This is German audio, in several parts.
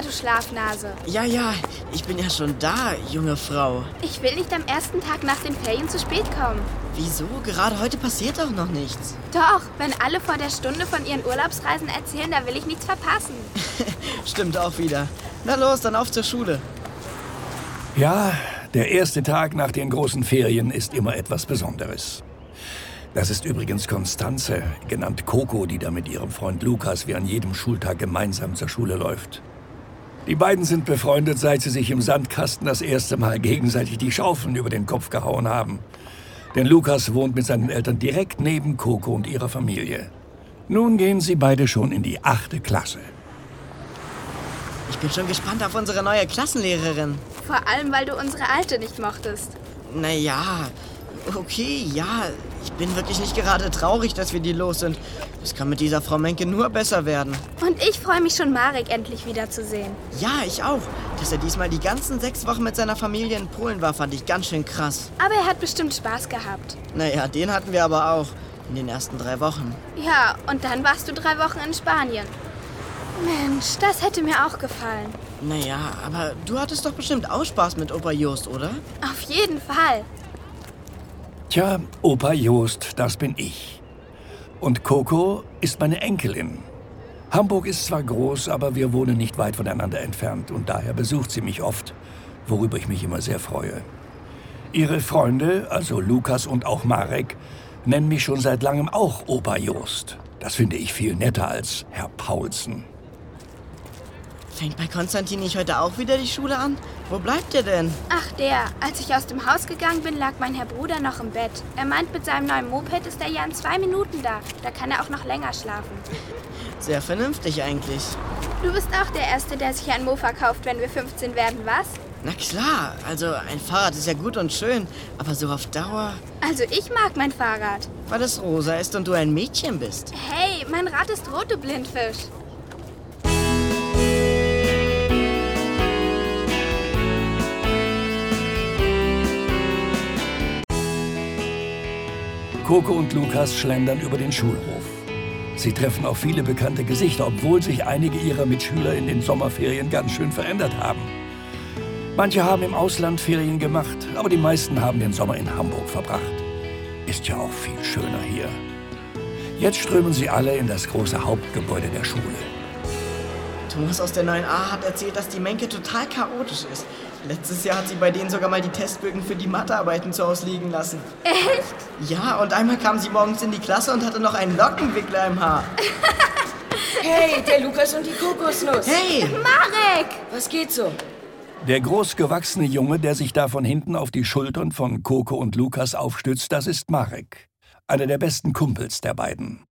du Schlafnase. Ja, ich bin ja schon da, junge Frau. Ich will nicht am ersten Tag nach den Ferien zu spät kommen. Wieso? Gerade heute passiert doch noch nichts. Doch, wenn alle vor der Stunde von ihren Urlaubsreisen erzählen, da will ich nichts verpassen. Stimmt auch wieder. Na los, dann auf zur Schule. Ja, der erste Tag nach den großen Ferien ist immer etwas Besonderes. Das ist übrigens Konstanze, genannt Coco, die da mit ihrem Freund Lukas wie an jedem Schultag gemeinsam zur Schule läuft. Die beiden sind befreundet, seit sie sich im Sandkasten das erste Mal gegenseitig die Schaufeln über den Kopf gehauen haben. Denn Lukas wohnt mit seinen Eltern direkt neben Coco und ihrer Familie. Nun gehen sie beide schon in die 8. Klasse. Ich bin schon gespannt auf unsere neue Klassenlehrerin. Vor allem, weil du unsere alte nicht mochtest. Naja, okay, ja. Ich bin wirklich nicht gerade traurig, dass wir die los sind. Es kann mit dieser Frau Menke nur besser werden. Und ich freue mich schon, Marek endlich wiederzusehen. Ja, ich auch. Dass er diesmal die ganzen 6 Wochen mit seiner Familie in Polen war, fand ich ganz schön krass. Aber er hat bestimmt Spaß gehabt. Naja, den hatten wir aber auch. In den ersten 3 Wochen. Ja, und dann warst du 3 Wochen in Spanien. Mensch, das hätte mir auch gefallen. Naja, aber du hattest doch bestimmt auch Spaß mit Opa Jost, oder? Auf jeden Fall. Tja, Opa Jost, das bin ich. Und Coco ist meine Enkelin. Hamburg ist zwar groß, aber wir wohnen nicht weit voneinander entfernt und daher besucht sie mich oft, worüber ich mich immer sehr freue. Ihre Freunde, also Lukas und auch Marek, nennen mich schon seit langem auch Opa Jost. Das finde ich viel netter als Herr Paulsen. Fängt bei Konstantin nicht heute auch wieder die Schule an? Wo bleibt er denn? Ach, der. Als ich aus dem Haus gegangen bin, lag mein Herr Bruder noch im Bett. Er meint, mit seinem neuen Moped ist er ja in 2 Minuten da. Da kann er auch noch länger schlafen. Sehr vernünftig eigentlich. Du bist auch der Erste, der sich ein Mofa kauft, wenn wir 15 werden, was? Na klar, also ein Fahrrad ist ja gut und schön, aber so auf Dauer... Also ich mag mein Fahrrad. Weil es rosa ist und du ein Mädchen bist. Hey, mein Rad ist rot, du Blindfisch. Coco und Lukas schlendern über den Schulhof. Sie treffen auf viele bekannte Gesichter, obwohl sich einige ihrer Mitschüler in den Sommerferien ganz schön verändert haben. Manche haben im Ausland Ferien gemacht, aber die meisten haben den Sommer in Hamburg verbracht. Ist ja auch viel schöner hier. Jetzt strömen sie alle in das große Hauptgebäude der Schule. Thomas aus der 9a hat erzählt, dass die Menke total chaotisch ist. Letztes Jahr hat sie bei denen sogar mal die Testbögen für die Mathearbeiten zu Hause liegen lassen. Echt? Ja, und einmal kam sie morgens in die Klasse und hatte noch einen Lockenwickler im Haar. Hey, der Lukas und die Kokosnuss. Hey! Marek! Was geht so? Der großgewachsene Junge, der sich da von hinten auf die Schultern von Coco und Lukas aufstützt, das ist Marek. Einer der besten Kumpels der beiden.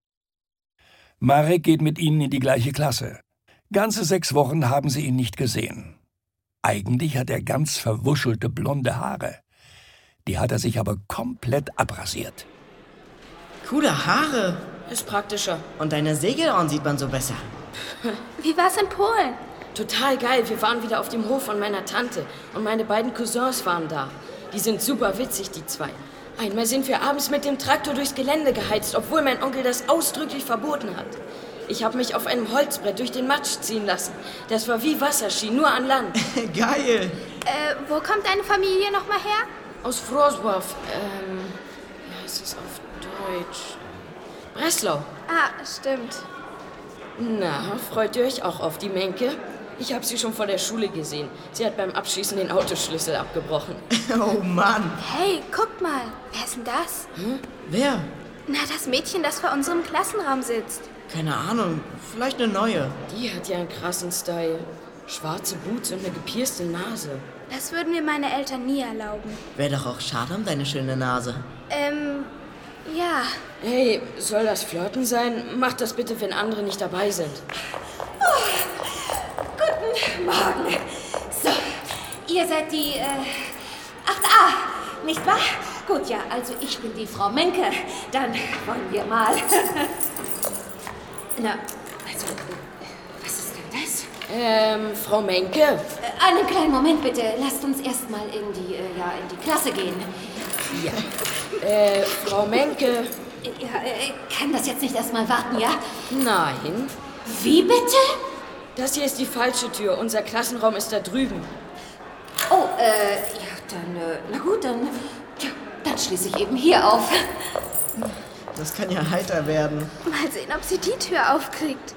Marek geht mit ihnen in die gleiche Klasse. Ganze 6 Wochen haben sie ihn nicht gesehen. Eigentlich hat er ganz verwuschelte blonde Haare. Die hat er sich aber komplett abrasiert. Coole Haare. Ist praktischer. Und deine Segelohren sieht man so besser. Wie war's in Polen? Total geil. Wir waren wieder auf dem Hof von meiner Tante. Und meine beiden Cousins waren da. Die sind super witzig, die 2. Einmal sind wir abends mit dem Traktor durchs Gelände geheizt, obwohl mein Onkel das ausdrücklich verboten hat. Ich habe mich auf einem Holzbrett durch den Matsch ziehen lassen. Das war wie Wasserski, nur an Land. Geil. Wo kommt deine Familie nochmal her? Aus Wrocław. Wie heißt es auf Deutsch? Breslau. Ah, stimmt. Na, freut ihr euch auch auf die Menke? Ich habe sie schon vor der Schule gesehen. Sie hat beim Abschießen den Autoschlüssel abgebrochen. Oh Mann. Hey, guck mal. Wer ist denn das? Wer? Na, das Mädchen, das vor unserem Klassenraum sitzt. Keine Ahnung. Vielleicht eine neue. Die hat ja einen krassen Style. Schwarze Boots und eine gepierste Nase. Das würden mir meine Eltern nie erlauben. Wäre doch auch schade um deine schöne Nase. Ja. Hey, soll das Flirten sein? Macht das bitte, wenn andere nicht dabei sind. Guten Morgen. So, ihr seid die 8a, nicht wahr? Gut, ja, also ich bin die Frau Menke. Dann wollen wir mal. Na, also, was ist denn das? Frau Menke? Einen kleinen Moment bitte. Lasst uns erst mal in die Klasse gehen. Ja. Frau Menke? Ja, kann das jetzt nicht erst mal warten, ja? Nein. Wie bitte? Das hier ist die falsche Tür. Unser Klassenraum ist da drüben. Oh, ja, dann, na gut, dann schließe ich eben hier auf. Das kann ja heiter werden. Mal sehen, ob sie die Tür aufkriegt.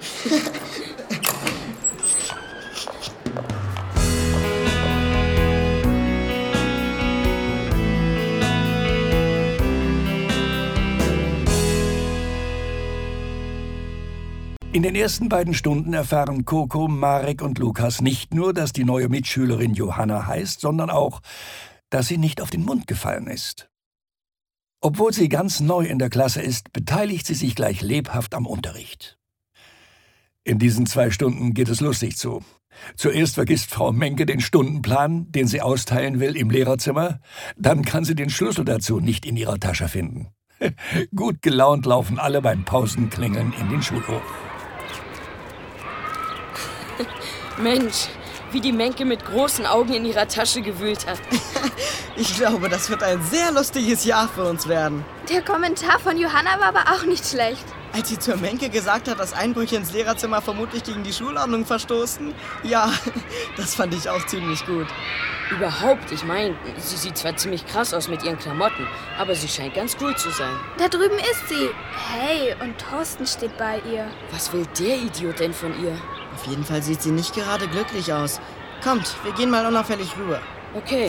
In den ersten beiden Stunden erfahren Coco, Marek und Lukas nicht nur, dass die neue Mitschülerin Johanna heißt, sondern auch, dass sie nicht auf den Mund gefallen ist. Obwohl sie ganz neu in der Klasse ist, beteiligt sie sich gleich lebhaft am Unterricht. In diesen 2 Stunden geht es lustig zu. Zuerst vergisst Frau Menke den Stundenplan, den sie austeilen will im Lehrerzimmer. Dann kann sie den Schlüssel dazu nicht in ihrer Tasche finden. Gut gelaunt laufen alle beim Pausenklingeln in den Schulhof. Mensch, wie die Menke mit großen Augen in ihrer Tasche gewühlt hat. Ich glaube, das wird ein sehr lustiges Jahr für uns werden. Der Kommentar von Johanna war aber auch nicht schlecht. Als sie zur Menke gesagt hat, dass Einbrüche ins Lehrerzimmer vermutlich gegen die Schulordnung verstoßen, ja, das fand ich auch ziemlich gut. Überhaupt, ich meine, sie sieht zwar ziemlich krass aus mit ihren Klamotten, aber sie scheint ganz cool zu sein. Da drüben ist sie. Hey, und Thorsten steht bei ihr. Was will der Idiot denn von ihr? Auf jeden Fall sieht sie nicht gerade glücklich aus. Kommt, wir gehen mal unauffällig rüber. Okay.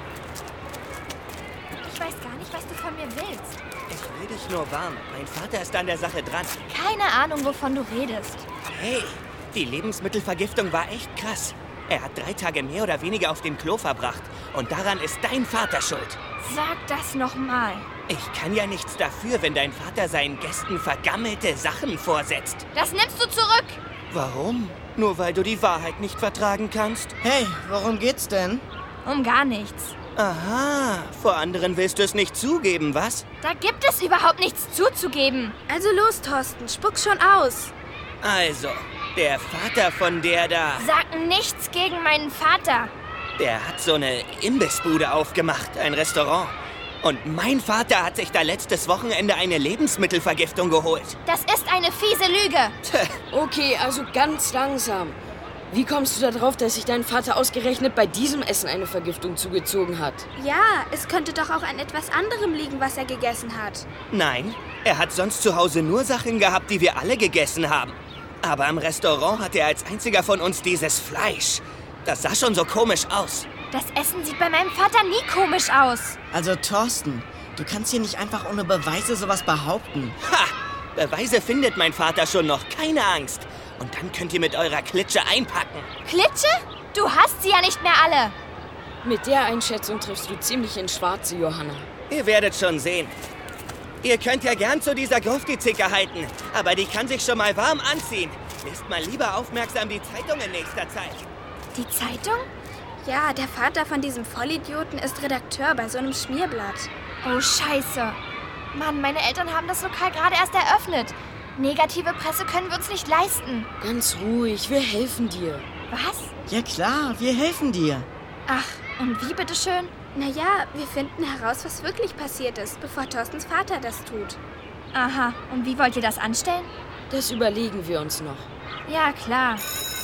Ich weiß gar nicht, was du von mir willst. Ich will dich nur warnen. Mein Vater ist an der Sache dran. Keine Ahnung, wovon du redest. Hey, die Lebensmittelvergiftung war echt krass. Er hat 3 Tage mehr oder weniger auf dem Klo verbracht. Und daran ist dein Vater schuld. Sag das nochmal. Ich kann ja nichts dafür, wenn dein Vater seinen Gästen vergammelte Sachen vorsetzt. Das nimmst du zurück. Warum? Nur weil du die Wahrheit nicht vertragen kannst? Hey, worum geht's denn? Um gar nichts. Aha, vor anderen willst du es nicht zugeben, was? Da gibt es überhaupt nichts zuzugeben. Also los, Thorsten, spuck schon aus. Also, der Vater von der da, Sag nichts gegen meinen Vater. der hat so eine Imbissbude aufgemacht, ein Restaurant. Und mein Vater hat sich da letztes Wochenende eine Lebensmittelvergiftung geholt. Das ist eine fiese Lüge. Okay, also ganz langsam. Wie kommst du da drauf, dass sich dein Vater ausgerechnet bei diesem Essen eine Vergiftung zugezogen hat? Ja, es könnte doch auch an etwas anderem liegen, was er gegessen hat. Nein, er hat sonst zu Hause nur Sachen gehabt, die wir alle gegessen haben. Aber im Restaurant hat er als einziger von uns dieses Fleisch. Das sah schon so komisch aus. Das Essen sieht bei meinem Vater nie komisch aus. Also Thorsten, du kannst hier nicht einfach ohne Beweise sowas behaupten. Ha! Beweise findet mein Vater schon noch, keine Angst. Und dann könnt ihr mit eurer Klitsche einpacken. Klitsche? Du hast sie ja nicht mehr alle. Mit der Einschätzung triffst du ziemlich ins Schwarze, Johanna. Ihr werdet schon sehen. Ihr könnt ja gern zu dieser Grufti-Zicke halten, aber die kann sich schon mal warm anziehen. Lest mal lieber aufmerksam die Zeitung in nächster Zeit. Die Zeitung? Ja, der Vater von diesem Vollidioten ist Redakteur bei so einem Schmierblatt. Oh, scheiße. Mann, meine Eltern haben das Lokal gerade erst eröffnet. Negative Presse können wir uns nicht leisten. Ganz ruhig, wir helfen dir. Was? Ja klar, wir helfen dir. Ach, und wie bitteschön? Naja, wir finden heraus, was wirklich passiert ist, bevor Thorstens Vater das tut. Aha, und wie wollt ihr das anstellen? Das überlegen wir uns noch. Ja, klar.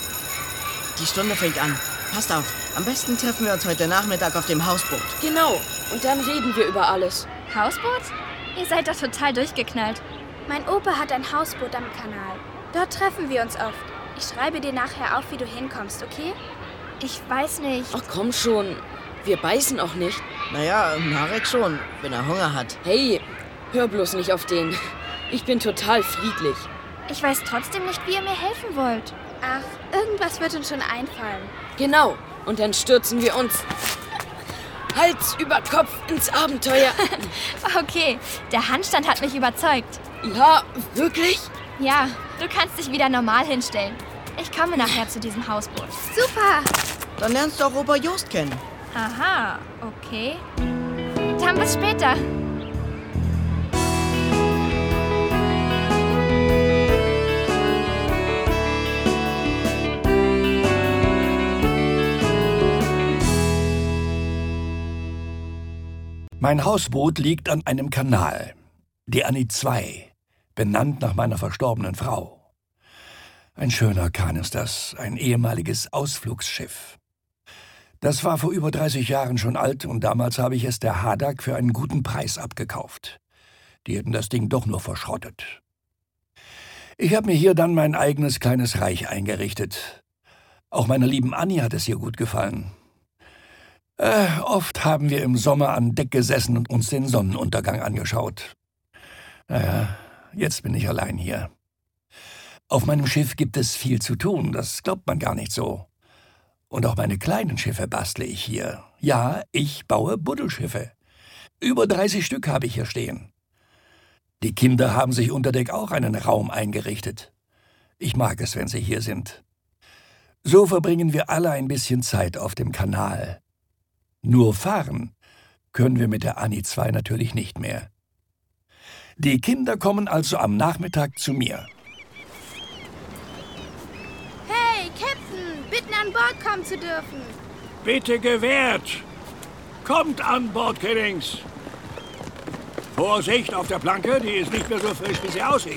Die Stunde fängt an. Passt auf, am besten treffen wir uns heute Nachmittag auf dem Hausboot. Genau, und dann reden wir über alles. Hausboot? Ihr seid doch total durchgeknallt. Mein Opa hat ein Hausboot am Kanal. Dort treffen wir uns oft. Ich schreibe dir nachher auf, wie du hinkommst, okay? Ich weiß nicht. Ach komm schon, wir beißen auch nicht. Naja, Marek schon, wenn er Hunger hat. Hey, hör bloß nicht auf den. Ich bin total friedlich. Ich weiß trotzdem nicht, wie ihr mir helfen wollt. Ach, irgendwas wird uns schon einfallen. Genau, und dann stürzen wir uns Hals über Kopf ins Abenteuer. Okay, der Handstand hat mich überzeugt. Ja, wirklich? Ja, du kannst dich wieder normal hinstellen. Ich komme nachher zu diesem Hausboot. Super! Dann lernst du auch Opa Jost kennen. Aha, okay. Dann bis später. Mein Hausboot liegt an einem Kanal, der Annie II, benannt nach meiner verstorbenen Frau. Ein schöner Kahn ist das, ein ehemaliges Ausflugsschiff. Das war vor über 30 Jahren schon alt und damals habe ich es der Hadak für einen guten Preis abgekauft. Die hätten das Ding doch nur verschrottet. Ich habe mir hier dann mein eigenes kleines Reich eingerichtet. Auch meiner lieben Annie hat es hier gut gefallen. Oft haben wir im Sommer an Deck gesessen und uns den Sonnenuntergang angeschaut. Naja, jetzt bin ich allein hier. Auf meinem Schiff gibt es viel zu tun, das glaubt man gar nicht so. Und auch meine kleinen Schiffe bastle ich hier. Ja, ich baue Buddelschiffe. Über 30 Stück habe ich hier stehen. Die Kinder haben sich unter Deck auch einen Raum eingerichtet. Ich mag es, wenn sie hier sind. So verbringen wir alle ein bisschen Zeit auf dem Kanal. Nur fahren können wir mit der Annie 2 natürlich nicht mehr. Die Kinder kommen also am Nachmittag zu mir. Hey, Captain, bitten an Bord kommen zu dürfen. Bitte gewährt! Kommt an Bord, Kiddings! Vorsicht auf der Planke, die ist nicht mehr so frisch, wie sie aussieht.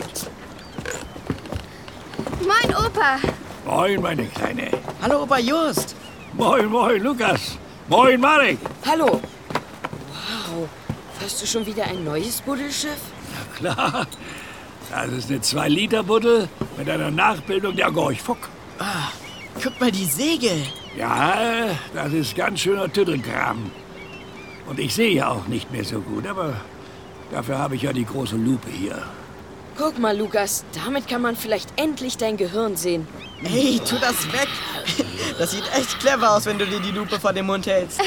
Moin, Opa. Moin, meine Kleine. Hallo, Opa Just. Moin, moin, Lukas. Moin, Marek. Hallo. Wow, hast du schon wieder ein neues Buddelschiff? Na klar, das ist eine 2-Liter-Buddel mit einer Nachbildung der Gorch Fock. Ah, guck mal die Segel. Ja, das ist ganz schöner Tüddelkram. Und ich sehe ja auch nicht mehr so gut, aber dafür habe ich ja die große Lupe hier. Guck mal, Lukas, damit kann man vielleicht endlich dein Gehirn sehen. Hey, tu das weg. Das sieht echt clever aus, wenn du dir die Lupe vor den Mund hältst.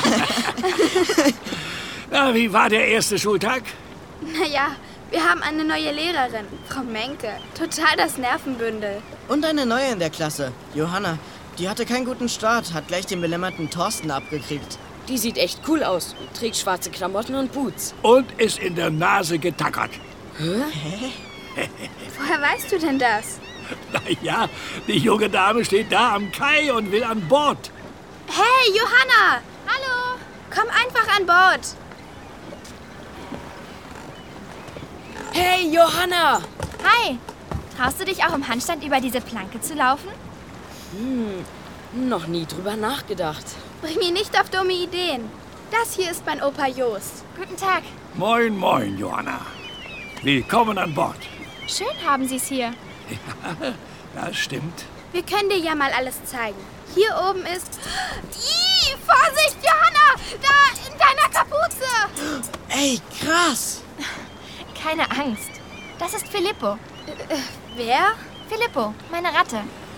Na, wie war der erste Schultag? Naja, wir haben eine neue Lehrerin, Frau Menke. Total das Nervenbündel. Und eine neue in der Klasse, Johanna. Die hatte keinen guten Start, hat gleich den belämmerten Thorsten abgekriegt. Die sieht echt cool aus, trägt schwarze Klamotten und Boots. Und ist in der Nase getackert. Woher weißt du denn das? Na ja, die junge Dame steht da am Kai und will an Bord. Hey, Johanna! Hallo! Komm einfach an Bord. Hey, Johanna! Hi! Traust du dich auch im Handstand über diese Planke zu laufen? Noch nie drüber nachgedacht. Bring mich nicht auf dumme Ideen. Das hier ist mein Opa Jost. Guten Tag. Moin, moin, Johanna. Willkommen an Bord. Schön haben Sie es hier. Ja, das stimmt. Wir können dir ja mal alles zeigen. Hier oben ist... Ih, Vorsicht, Johanna! Da, in deiner Kapuze! Ey, krass. Keine Angst. Das ist Filippo. Wer? Filippo, meine Ratte.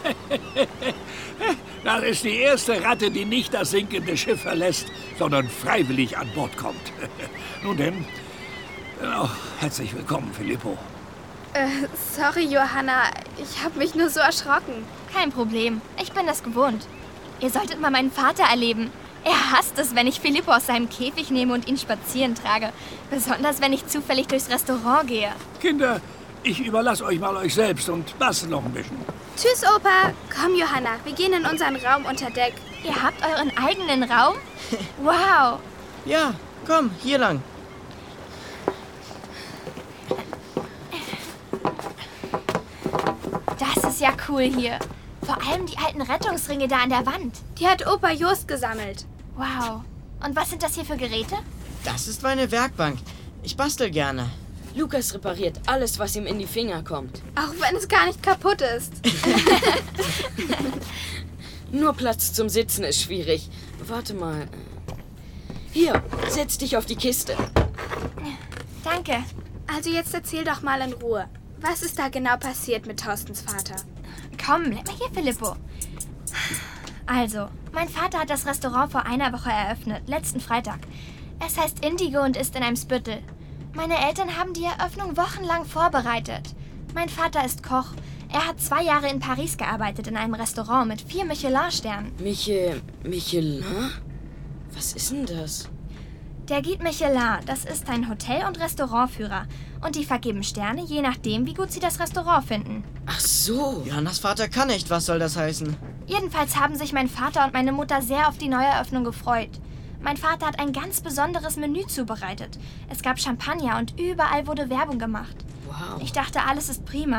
Das ist die erste Ratte, die nicht das sinkende Schiff verlässt, sondern freiwillig an Bord kommt. Nun denn, herzlich willkommen, Filippo. Sorry, Johanna. Ich habe mich nur so erschrocken. Kein Problem. Ich bin das gewohnt. Ihr solltet mal meinen Vater erleben. Er hasst es, wenn ich Filippo aus seinem Käfig nehme und ihn spazieren trage. Besonders, wenn ich zufällig durchs Restaurant gehe. Kinder, ich überlasse euch mal euch selbst und bastel noch ein bisschen. Tschüss, Opa. Komm, Johanna. Wir gehen in unseren Raum unter Deck. Ihr habt euren eigenen Raum? Wow. Ja, komm, hier lang. Das ist ja cool hier. Vor allem die alten Rettungsringe da an der Wand. Die hat Opa Jost gesammelt. Wow. Und was sind das hier für Geräte? Das ist meine Werkbank. Ich bastel gerne. Lukas repariert alles, was ihm in die Finger kommt. Auch wenn es gar nicht kaputt ist. Nur Platz zum Sitzen ist schwierig. Warte mal. Hier, setz dich auf die Kiste. Danke. Also jetzt erzähl doch mal in Ruhe. Was ist da genau passiert mit Thorstens Vater? Komm, bleib mal hier, Filippo. Also, mein Vater hat das Restaurant vor einer Woche eröffnet, letzten Freitag. Es heißt Indigo und ist in einem Spüttel. Meine Eltern haben die Eröffnung wochenlang vorbereitet. Mein Vater ist Koch. Er hat 2 Jahre in Paris gearbeitet, in einem Restaurant mit 4 Michelin-Sternen. Michelin? Was ist denn das? Der Guide Michelin, das ist ein Hotel- und Restaurantführer. Und die vergeben Sterne, je nachdem, wie gut sie das Restaurant finden. Ach so. Johannas Vater kann nicht. Was soll das heißen? Jedenfalls haben sich mein Vater und meine Mutter sehr auf die Neueröffnung gefreut. Mein Vater hat ein ganz besonderes Menü zubereitet. Es gab Champagner und überall wurde Werbung gemacht. Wow. Ich dachte, alles ist prima.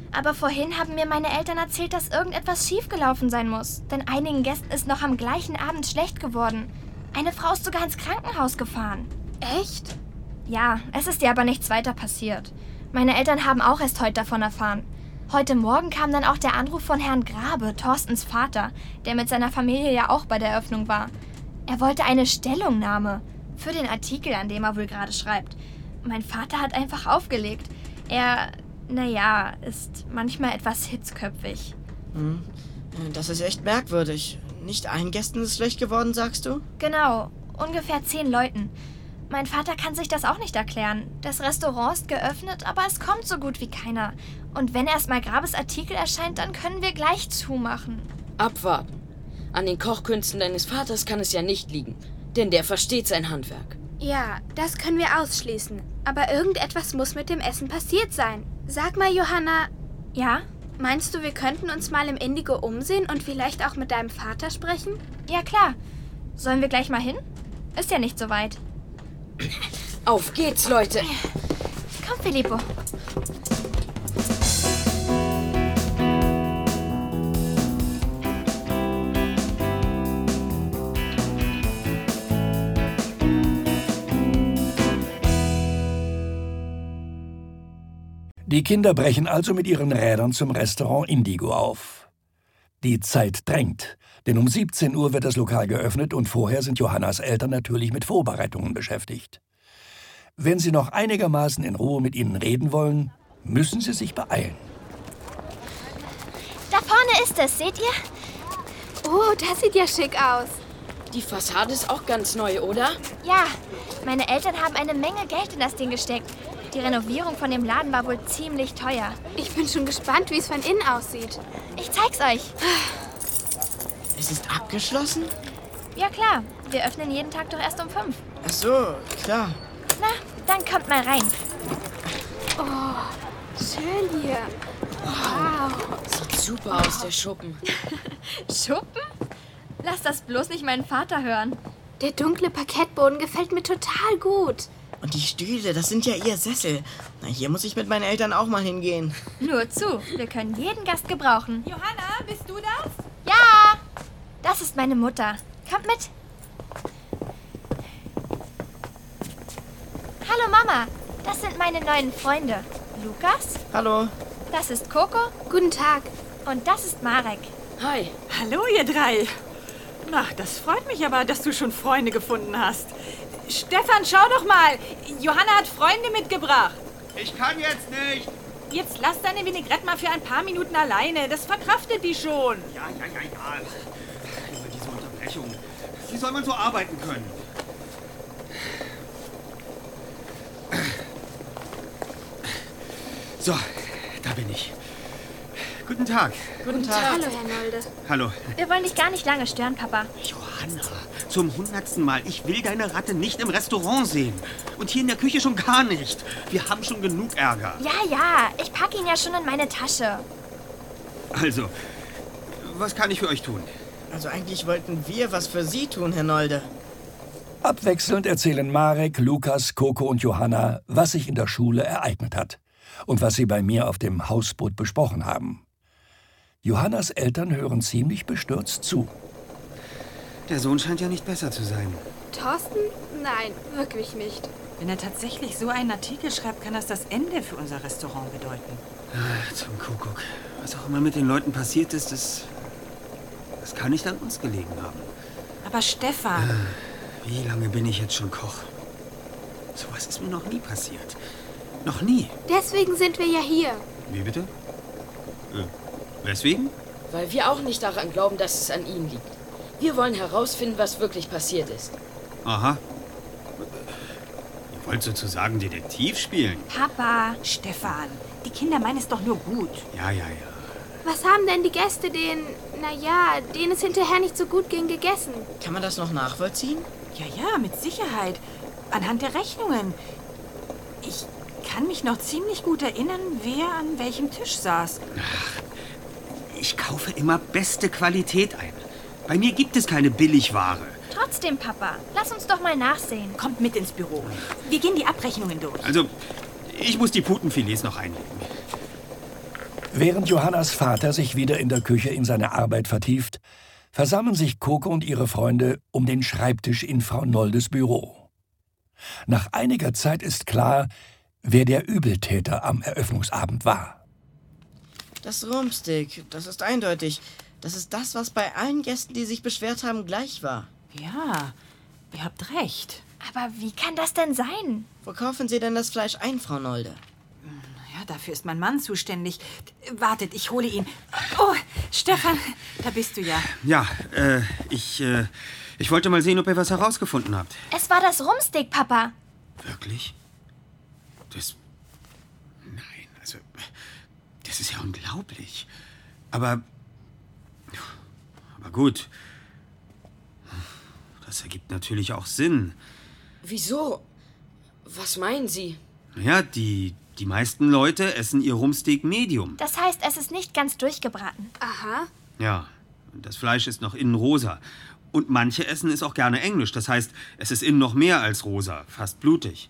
Aber vorhin haben mir meine Eltern erzählt, dass irgendetwas schiefgelaufen sein muss. Denn einigen Gästen ist noch am gleichen Abend schlecht geworden. Eine Frau ist sogar ins Krankenhaus gefahren. Echt? Ja, es ist ihr aber nichts weiter passiert. Meine Eltern haben auch erst heute davon erfahren. Heute Morgen kam dann auch der Anruf von Herrn Grabe, Thorstens Vater, der mit seiner Familie ja auch bei der Eröffnung war. Er wollte eine Stellungnahme für den Artikel, an dem er wohl gerade schreibt. Mein Vater hat einfach aufgelegt. Er, ist manchmal etwas hitzköpfig. Das ist echt merkwürdig. Nicht allen Gästen ist schlecht geworden, sagst du? Genau, ungefähr 10 Leuten. Mein Vater kann sich das auch nicht erklären. Das Restaurant ist geöffnet, aber es kommt so gut wie keiner. Und wenn erst mal Grabes Artikel erscheint, dann können wir gleich zumachen. Abwarten. An den Kochkünsten deines Vaters kann es ja nicht liegen, denn der versteht sein Handwerk. Ja, das können wir ausschließen. Aber irgendetwas muss mit dem Essen passiert sein. Sag mal, Johanna, Ja? meinst du, wir könnten uns mal im Indigo umsehen und vielleicht auch mit deinem Vater sprechen? Ja, klar. Sollen wir gleich mal hin? Ist ja nicht so weit. Auf geht's, Leute! Komm, Filippo. Die Kinder brechen also mit ihren Rädern zum Restaurant Indigo auf. Die Zeit drängt, denn um 17 Uhr wird das Lokal geöffnet und vorher sind Johannas Eltern natürlich mit Vorbereitungen beschäftigt. Wenn Sie noch einigermaßen in Ruhe mit ihnen reden wollen, müssen Sie sich beeilen. Da vorne ist es, seht ihr? Oh, das sieht ja schick aus. Die Fassade ist auch ganz neu, oder? Ja, meine Eltern haben eine Menge Geld in das Ding gesteckt. Die Renovierung von dem Laden war wohl ziemlich teuer. Ich bin schon gespannt, wie es von innen aussieht. Ich zeig's euch. Es ist abgeschlossen? Ja klar, wir öffnen jeden Tag doch erst um 5. Ach so, klar. Na, dann kommt mal rein. Schön hier. Wow. Sieht super aus, der Schuppen. Schuppen? Lass das bloß nicht meinen Vater hören. Der dunkle Parkettboden gefällt mir total gut. Und die Stühle, das sind ja eher Sessel. Na, hier muss ich mit meinen Eltern auch mal hingehen. Nur zu, wir können jeden Gast gebrauchen. Johanna, bist du das? Ja, das ist meine Mutter. Kommt mit. Hallo Mama, das sind meine neuen Freunde. Lukas, Hallo. das ist Coco Guten Tag. und das ist Marek. Hi. Hallo, ihr drei. Na, das freut mich aber, dass du schon Freunde gefunden hast. Stefan, schau doch mal. Johanna hat Freunde mitgebracht. Ich kann jetzt nicht. Jetzt lass deine Vinaigrette mal für ein paar Minuten alleine. Das verkraftet die schon. Ja. Immer diese Unterbrechung. Wie soll man so arbeiten können? So, da bin ich. Guten Tag. Guten Tag. Hallo, Herr Nolde. Hallo. Wir wollen dich gar nicht lange stören, Papa. Johanna, zum 100. Mal. Ich will deine Ratte nicht im Restaurant sehen. Und hier in der Küche schon gar nicht. Wir haben schon genug Ärger. Ja, ich packe ihn ja schon in meine Tasche. Also, was kann ich für euch tun? Also eigentlich wollten wir was für Sie tun, Herr Nolde. Abwechselnd erzählen Marek, Lukas, Coco und Johanna, was sich in der Schule ereignet hat und was sie bei mir auf dem Hausboot besprochen haben. Johannas Eltern hören ziemlich bestürzt zu. Der Sohn scheint ja nicht besser zu sein. Thorsten? Nein, wirklich nicht. Wenn er tatsächlich so einen Artikel schreibt, kann das das Ende für unser Restaurant bedeuten. Zum Kuckuck. Was auch immer mit den Leuten passiert ist, das kann nicht an uns gelegen haben. Aber Stefan, Wie lange bin ich jetzt schon Koch? Sowas ist mir noch nie passiert. Noch nie. Deswegen sind wir ja hier. Wie bitte? Weswegen? Weil wir auch nicht daran glauben, dass es an ihm liegt. Wir wollen herausfinden, was wirklich passiert ist. Aha. Ihr wollt sozusagen Detektiv spielen? Papa, Stefan, die Kinder meinen es doch nur gut. Ja. Was haben denn die Gäste, denen es hinterher nicht so gut ging, gegessen? Kann man das noch nachvollziehen? Ja, mit Sicherheit. Anhand der Rechnungen. Ich kann mich noch ziemlich gut erinnern, wer an welchem Tisch saß. Ich kaufe immer beste Qualität ein. Bei mir gibt es keine Billigware. trotzdem, Papa, lass uns doch mal nachsehen. Kommt mit ins Büro. Wir gehen die Abrechnungen durch. Also, ich muss die Putenfilets noch einlegen. Während Johannas Vater sich wieder in der Küche in seine Arbeit vertieft, versammeln sich Coco und ihre Freunde um den Schreibtisch in Frau Noldes Büro. Nach einiger Zeit ist klar, wer der Übeltäter am Eröffnungsabend war. Das Rumpsteak, das ist eindeutig. Das ist das, was bei allen Gästen, die sich beschwert haben, gleich war. Ja, ihr habt recht. Aber wie kann das denn sein? Wo kaufen Sie denn das Fleisch ein, Frau Nolde? Ja, dafür ist mein Mann zuständig. Wartet, ich hole ihn. Oh, Stefan, da bist du ja. Ja, ich wollte mal sehen, ob ihr was herausgefunden habt. Es war das Rumpsteak, Papa. Wirklich? Nein, also, das ist ja unglaublich. Aber gut. Das ergibt natürlich auch Sinn. Wieso? Was meinen Sie? Ja, die meisten Leute essen ihr Rumpsteak Medium. Das heißt, es ist nicht ganz durchgebraten. Aha. Ja, das Fleisch ist noch innen rosa. Und manche essen es auch gerne englisch. Das heißt, es ist innen noch mehr als rosa, fast blutig.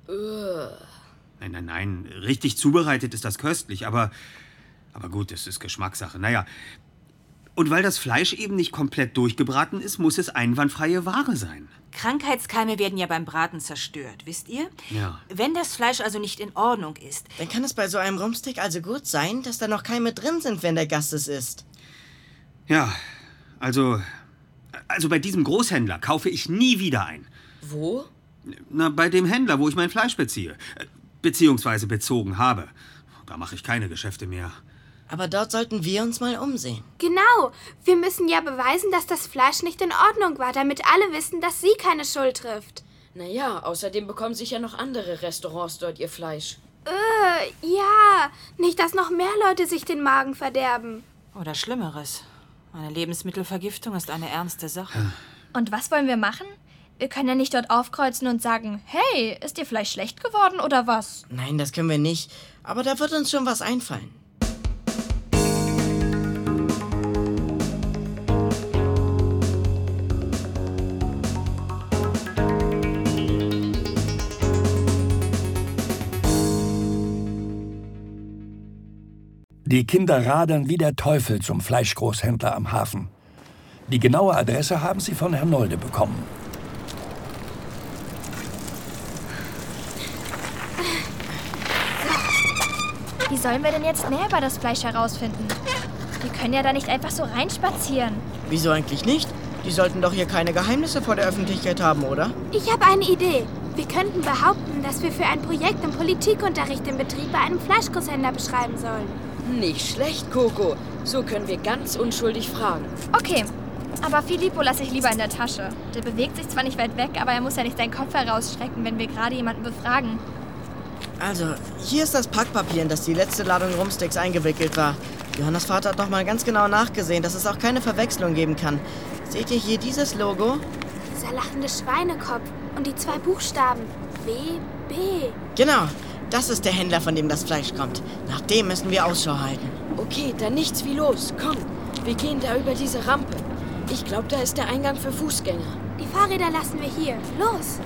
Nein, richtig zubereitet ist das köstlich, aber gut, es ist Geschmackssache. Naja, und weil das Fleisch eben nicht komplett durchgebraten ist, muss es einwandfreie Ware sein. Krankheitskeime werden ja beim Braten zerstört, wisst ihr? Ja. Wenn das Fleisch also nicht in Ordnung ist. Dann kann es bei so einem Rumpsteak also gut sein, dass da noch Keime drin sind, wenn der Gast es isst. Ja, also bei diesem Großhändler kaufe ich nie wieder ein. Wo? Na, bei dem Händler, wo ich mein Fleisch beziehe. Beziehungsweise bezogen habe. Da mache ich keine Geschäfte mehr. Aber dort sollten wir uns mal umsehen. Genau. Wir müssen ja beweisen, dass das Fleisch nicht in Ordnung war, damit alle wissen, dass sie keine Schuld trifft. Naja, außerdem bekommen sicher noch andere Restaurants dort ihr Fleisch. Ja. Nicht, dass noch mehr Leute sich den Magen verderben. Oder Schlimmeres. Eine Lebensmittelvergiftung ist eine ernste Sache. Und was wollen wir machen? Wir können ja nicht dort aufkreuzen und sagen, hey, ist dir Fleisch schlecht geworden oder was? Nein, das können wir nicht. Aber da wird uns schon was einfallen. Die Kinder radeln wie der Teufel zum Fleischgroßhändler am Hafen. Die genaue Adresse haben sie von Herrn Nolde bekommen. Wie sollen wir denn jetzt mehr über das Fleisch herausfinden? Wir können ja da nicht einfach so reinspazieren. Wieso eigentlich nicht? Die sollten doch hier keine Geheimnisse vor der Öffentlichkeit haben, oder? Ich habe eine Idee. Wir könnten behaupten, dass wir für ein Projekt im Politikunterricht den Betrieb bei einem Fleischgroßhändler beschreiben sollen. Nicht schlecht, Coco. So können wir ganz unschuldig fragen. Okay, aber Filippo lasse ich lieber in der Tasche. Der bewegt sich zwar nicht weit weg, aber er muss ja nicht seinen Kopf herausstrecken, wenn wir gerade jemanden befragen. Also, hier ist das Packpapier, in das die letzte Ladung Rumpsteaks eingewickelt war. Johannas Vater hat noch mal ganz genau nachgesehen, dass es auch keine Verwechslung geben kann. Seht ihr hier dieses Logo? Dieser lachende Schweinekopf und die 2 Buchstaben. WB. Genau, das ist der Händler, von dem das Fleisch kommt. Nach dem müssen wir Ausschau halten. Okay, dann nichts wie los. Komm, wir gehen da über diese Rampe. Ich glaube, da ist der Eingang für Fußgänger. Die Fahrräder lassen wir hier. Los!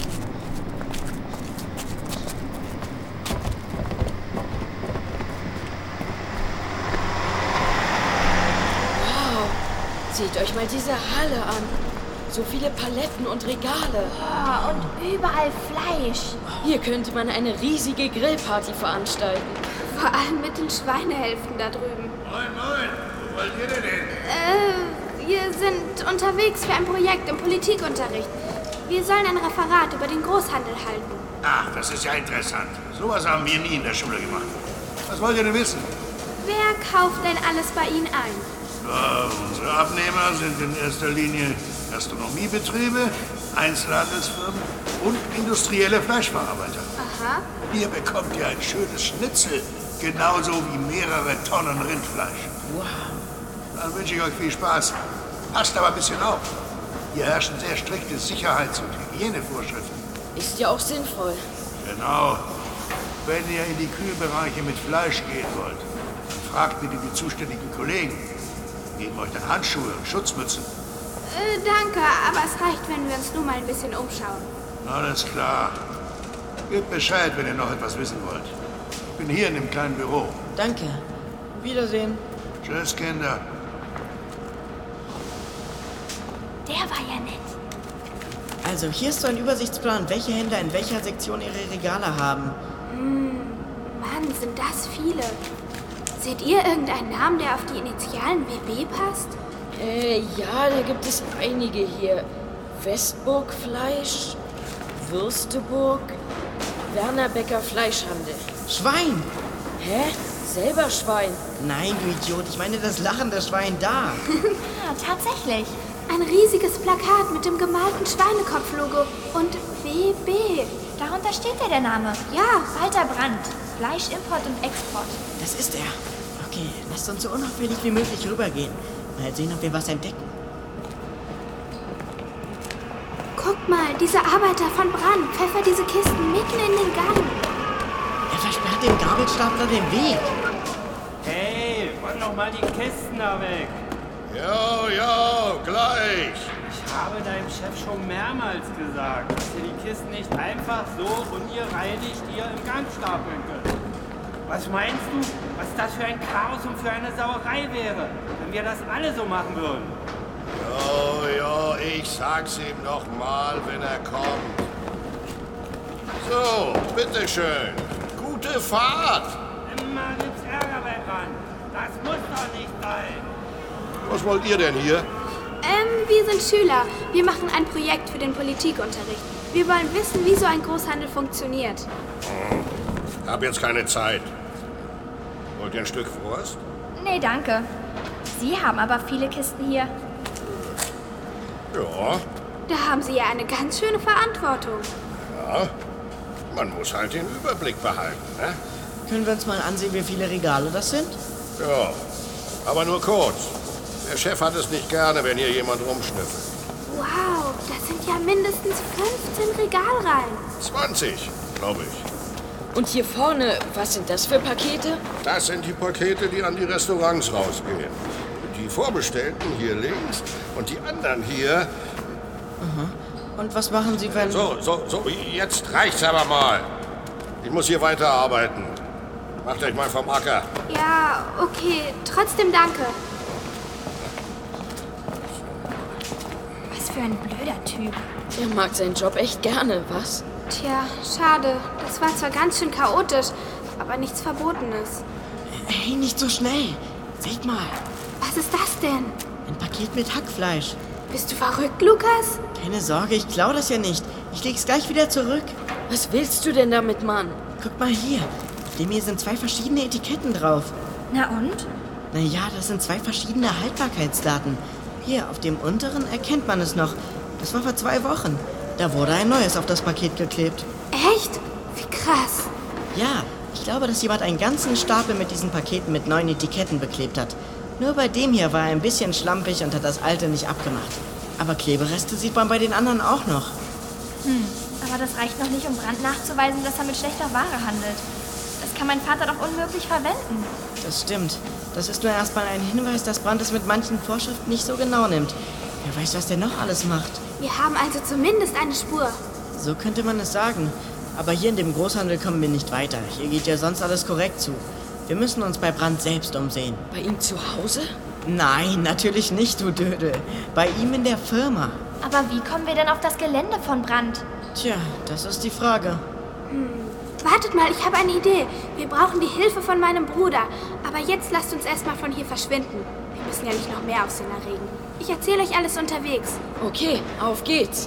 Seht euch mal diese Halle an. So viele Paletten und Regale. Oh, und überall Fleisch. Hier könnte man eine riesige Grillparty veranstalten. Vor allem mit den Schweinehälften da drüben. Moin. Wo wollt ihr denn hin? Wir sind unterwegs für ein Projekt im Politikunterricht. Wir sollen ein Referat über den Großhandel halten. Ach, das ist ja interessant. Sowas haben wir nie in der Schule gemacht. Was wollt ihr denn wissen? Wer kauft denn alles bei Ihnen ein? Unsere Abnehmer sind in erster Linie Gastronomiebetriebe, Einzelhandelsfirmen und industrielle Fleischverarbeiter. Aha. Ihr bekommt ja ein schönes Schnitzel, genauso wie mehrere Tonnen Rindfleisch. Wow. Dann wünsche ich euch viel Spaß. Passt aber ein bisschen auf. Hier herrschen sehr strikte Sicherheits- und Hygienevorschriften. Ist ja auch sinnvoll. Genau. Wenn ihr in die Kühlbereiche mit Fleisch gehen wollt, dann fragt bitte die zuständigen Kollegen. Geben euch dann Handschuhe und Schutzmützen. Danke, aber es reicht, wenn wir uns nur mal ein bisschen umschauen. Alles klar. Gebt Bescheid, wenn ihr noch etwas wissen wollt. Ich bin hier in dem kleinen Büro. Danke. Wiedersehen. Tschüss, Kinder. Der war ja nett. Also, hier ist so ein Übersichtsplan, welche Händler in welcher Sektion ihre Regale haben. Mann, sind das viele. Seht ihr irgendeinen Namen, der auf die Initialen WB passt? Ja, da gibt es einige hier. Westburg Fleisch, Würsteburg, Werner Becker Fleischhandel. Schwein! Hä? Selber Schwein. Nein, du Idiot, ich meine das lachende Schwein da. Ja, tatsächlich. Ein riesiges Plakat mit dem gemalten Schweinekopflogo und WB. Darunter steht ja der Name. Ja, Walter Brandt. Fleischimport und Export. Das ist er. Okay, lasst uns so unauffällig wie möglich rübergehen. Mal sehen, ob wir was entdecken. guckt mal, dieser Arbeiter von Brand pfeffert diese Kisten mitten in den Gang. Er versperrt dem Gabelstapler den Weg. Hey, räum doch mal die Kisten da weg. Ja, gleich. Ich habe deinem Chef schon mehrmals gesagt, dass ihr die Kisten nicht einfach so ungereinigt hier im Gang stapeln könnt. Was meinst du, was das für ein Chaos und für eine Sauerei wäre, wenn wir das alle so machen würden? Ja, ich sag's ihm noch mal, wenn er kommt. So, bitteschön. Gute Fahrt. Immer gibt's Ärger bei Brand. Das muss doch nicht sein. Was wollt ihr denn hier? Wir sind Schüler. Wir machen ein Projekt für den Politikunterricht. Wir wollen wissen, wie so ein Großhandel funktioniert. Hab jetzt keine Zeit. Wollt ihr ein Stück Wurst? Nee, danke. Sie haben aber viele Kisten hier. Ja, Da haben Sie ja eine ganz schöne Verantwortung. ja. Man muss halt den Überblick behalten, ne? Können wir uns mal ansehen, wie viele Regale das sind? Ja, aber nur kurz. Der Chef hat es nicht gerne, wenn hier jemand rumschnüffelt. Wow, das sind ja mindestens 15 Regalreihen. 20, glaube ich. Und hier vorne, was sind das für Pakete? Das sind die Pakete, die an die Restaurants rausgehen. Die Vorbestellten hier links und die anderen hier. Und was machen Sie, wenn... So, jetzt reicht's aber mal. Ich muss hier weiterarbeiten. Macht euch mal vom Acker. Ja, okay. Trotzdem danke. Was für ein blöder Typ. Er mag seinen Job echt gerne, was? Tja, schade. Das war zwar ganz schön chaotisch, aber nichts Verbotenes. Hey, nicht so schnell. Seht mal, Was ist das denn? ein Paket mit Hackfleisch. Bist du verrückt, Lukas? Keine Sorge, ich klau das ja nicht. Ich leg's gleich wieder zurück. Was willst du denn damit, Mann? Guck mal hier. Auf dem hier sind 2 verschiedene Etiketten drauf. Na und? Naja, das sind 2 verschiedene Haltbarkeitsdaten. Hier, auf dem unteren erkennt man es noch. Das war vor 2 Wochen. Da wurde ein neues auf das Paket geklebt. Echt? Wie krass. Ja, ich glaube, dass jemand einen ganzen Stapel mit diesen Paketen mit neuen Etiketten beklebt hat. Nur bei dem hier war er ein bisschen schlampig und hat das alte nicht abgemacht. Aber Klebereste sieht man bei den anderen auch noch. Aber das reicht noch nicht, um Brand nachzuweisen, dass er mit schlechter Ware handelt. Das kann mein Vater doch unmöglich verwenden. Das stimmt. Das ist nur erstmal ein Hinweis, dass Brand es mit manchen Vorschriften nicht so genau nimmt. Wer weiß, was der noch alles macht. Wir haben also zumindest eine Spur. So könnte man es sagen. Aber hier in dem Großhandel kommen wir nicht weiter. Hier geht ja sonst alles korrekt zu. Wir müssen uns bei Brand selbst umsehen. Bei ihm zu Hause? Nein, natürlich nicht, du Dödel. Bei ihm in der Firma. Aber wie kommen wir denn auf das Gelände von Brand? Tja, das ist die Frage. Wartet mal, ich habe eine Idee. Wir brauchen die Hilfe von meinem Bruder. Aber jetzt lasst uns erstmal von hier verschwinden. Wir müssen ja nicht noch mehr Aufsehen erregen. Ich erzähle euch alles unterwegs. Okay, auf geht's.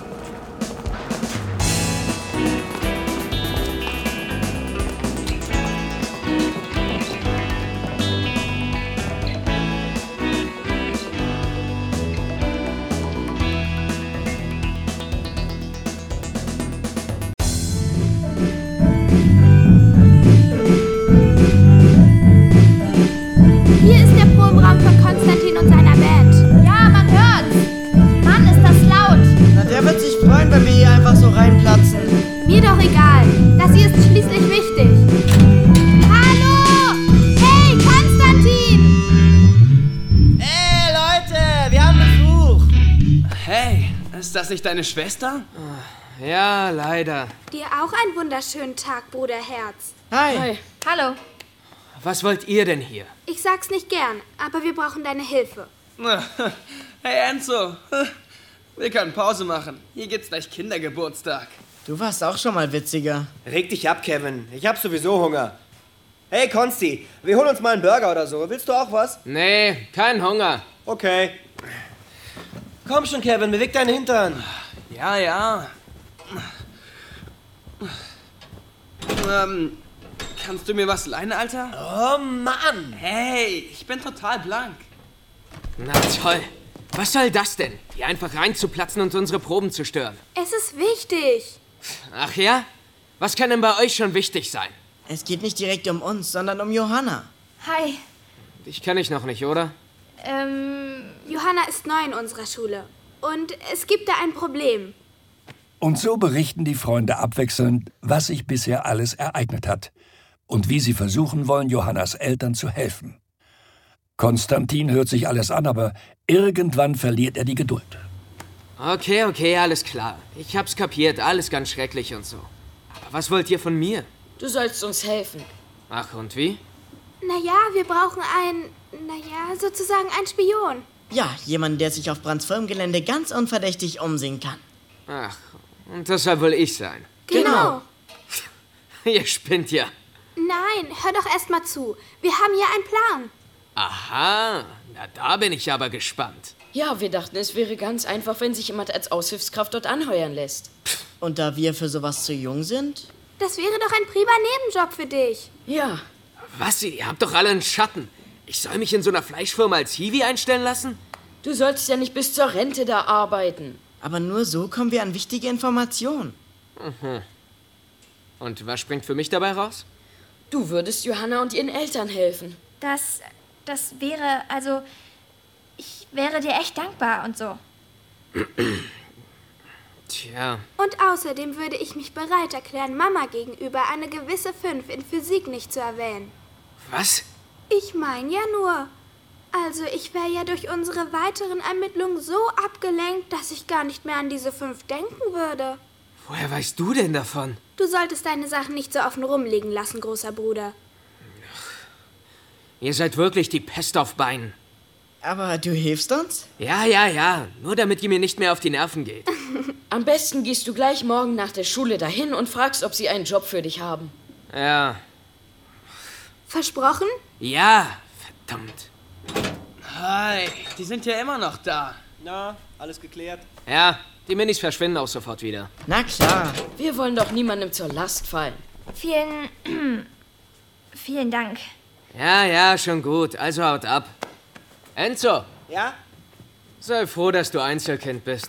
Hier ist der Probenraum von Konstantin und seiner Band. Ja, man hört's. Mann, ist das laut. Na, der wird sich freuen, wenn wir hier einfach so reinplatzen. Mir doch egal. Das hier ist schließlich wichtig. Hallo! Hey, Konstantin! Hey, Leute, wir haben Besuch. Hey, ist das nicht deine Schwester? Ja, leider. Dir auch einen wunderschönen Tag, Bruder Herz. Hi. Hi. Hallo. Was wollt ihr denn hier? Ich sag's nicht gern, aber wir brauchen deine Hilfe. Hey Enzo, wir können Pause machen. Hier gibt's gleich Kindergeburtstag. Du warst auch schon mal witziger. Reg dich ab, Kevin. Ich hab sowieso Hunger. Hey, Konsti, wir holen uns mal einen Burger oder so. Willst du auch was? Nee, kein Hunger. Okay. Komm schon, Kevin, beweg deinen Hintern. Ja. Kannst du mir was leihen, Alter? Oh, Mann. Hey, ich bin total blank. Na toll. Was soll das denn? Hier einfach reinzuplatzen und unsere Proben zu stören. Es ist wichtig. Ach ja? Was kann denn bei euch schon wichtig sein? Es geht nicht direkt um uns, sondern um Johanna. Hi. Dich kenne ich noch nicht, oder? Johanna ist neu in unserer Schule. Und es gibt da ein Problem. Und so berichten die Freunde abwechselnd, was sich bisher alles ereignet hat und wie sie versuchen wollen, Johannas Eltern zu helfen. Konstantin hört sich alles an, aber irgendwann verliert er die Geduld. Okay, alles klar. Ich hab's kapiert, alles ganz schrecklich und so. Aber was wollt ihr von mir? Du sollst uns helfen. Ach, und wie? Naja, wir brauchen sozusagen einen Spion. Ja, jemanden, der sich auf Brands Firmengelände ganz unverdächtig umsehen kann. Ach, und das soll wohl ich sein. Genau. Ihr spinnt ja. Nein, hör doch erst mal zu. Wir haben hier einen Plan. Aha, na da bin ich aber gespannt. Ja, wir dachten, es wäre ganz einfach, wenn sich jemand als Aushilfskraft dort anheuern lässt. Und da wir für sowas zu jung sind? Das wäre doch ein prima Nebenjob für dich. Ja. Was, ihr habt doch alle einen Schatten. Ich soll mich in so einer Fleischfirma als Hiwi einstellen lassen? Du sollst ja nicht bis zur Rente da arbeiten. Aber nur so kommen wir an wichtige Informationen. Mhm. Und was springt für mich dabei raus? Du würdest Johanna und ihren Eltern helfen. Das wäre, also, ich wäre dir echt dankbar und so. Tja. Und außerdem würde ich mich bereit erklären, Mama gegenüber eine gewisse 5 in Physik nicht zu erwähnen. Was? Ich meine ja nur. Also, ich wäre ja durch unsere weiteren Ermittlungen so abgelenkt, dass ich gar nicht mehr an diese 5 denken würde. Woher weißt du denn davon? Du solltest deine Sachen nicht so offen rumliegen lassen, großer Bruder. Ihr seid wirklich die Pest auf Beinen. Aber du hilfst uns? Ja. Nur damit ihr mir nicht mehr auf die Nerven geht. Am besten gehst du gleich morgen nach der Schule dahin und fragst, ob sie einen Job für dich haben. Ja. Versprochen? Ja, verdammt. Hi, die sind ja immer noch da. Na, alles geklärt? Ja, die Minis verschwinden auch sofort wieder. Na klar. Wir wollen doch niemandem zur Last fallen. Vielen Dank. Ja, schon gut. Also haut ab. Enzo. Ja? Sei froh, dass du Einzelkind bist.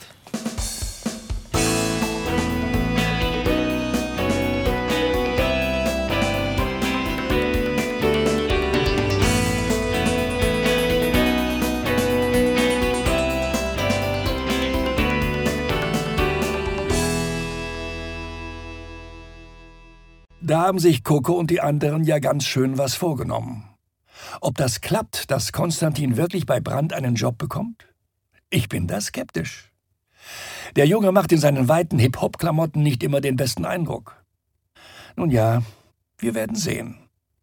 Da haben sich Coco und die anderen ja ganz schön was vorgenommen. Ob das klappt, dass Konstantin wirklich bei Brand einen Job bekommt? Ich bin da skeptisch. Der Junge macht in seinen weiten Hip-Hop-Klamotten nicht immer den besten Eindruck. Nun ja, wir werden sehen.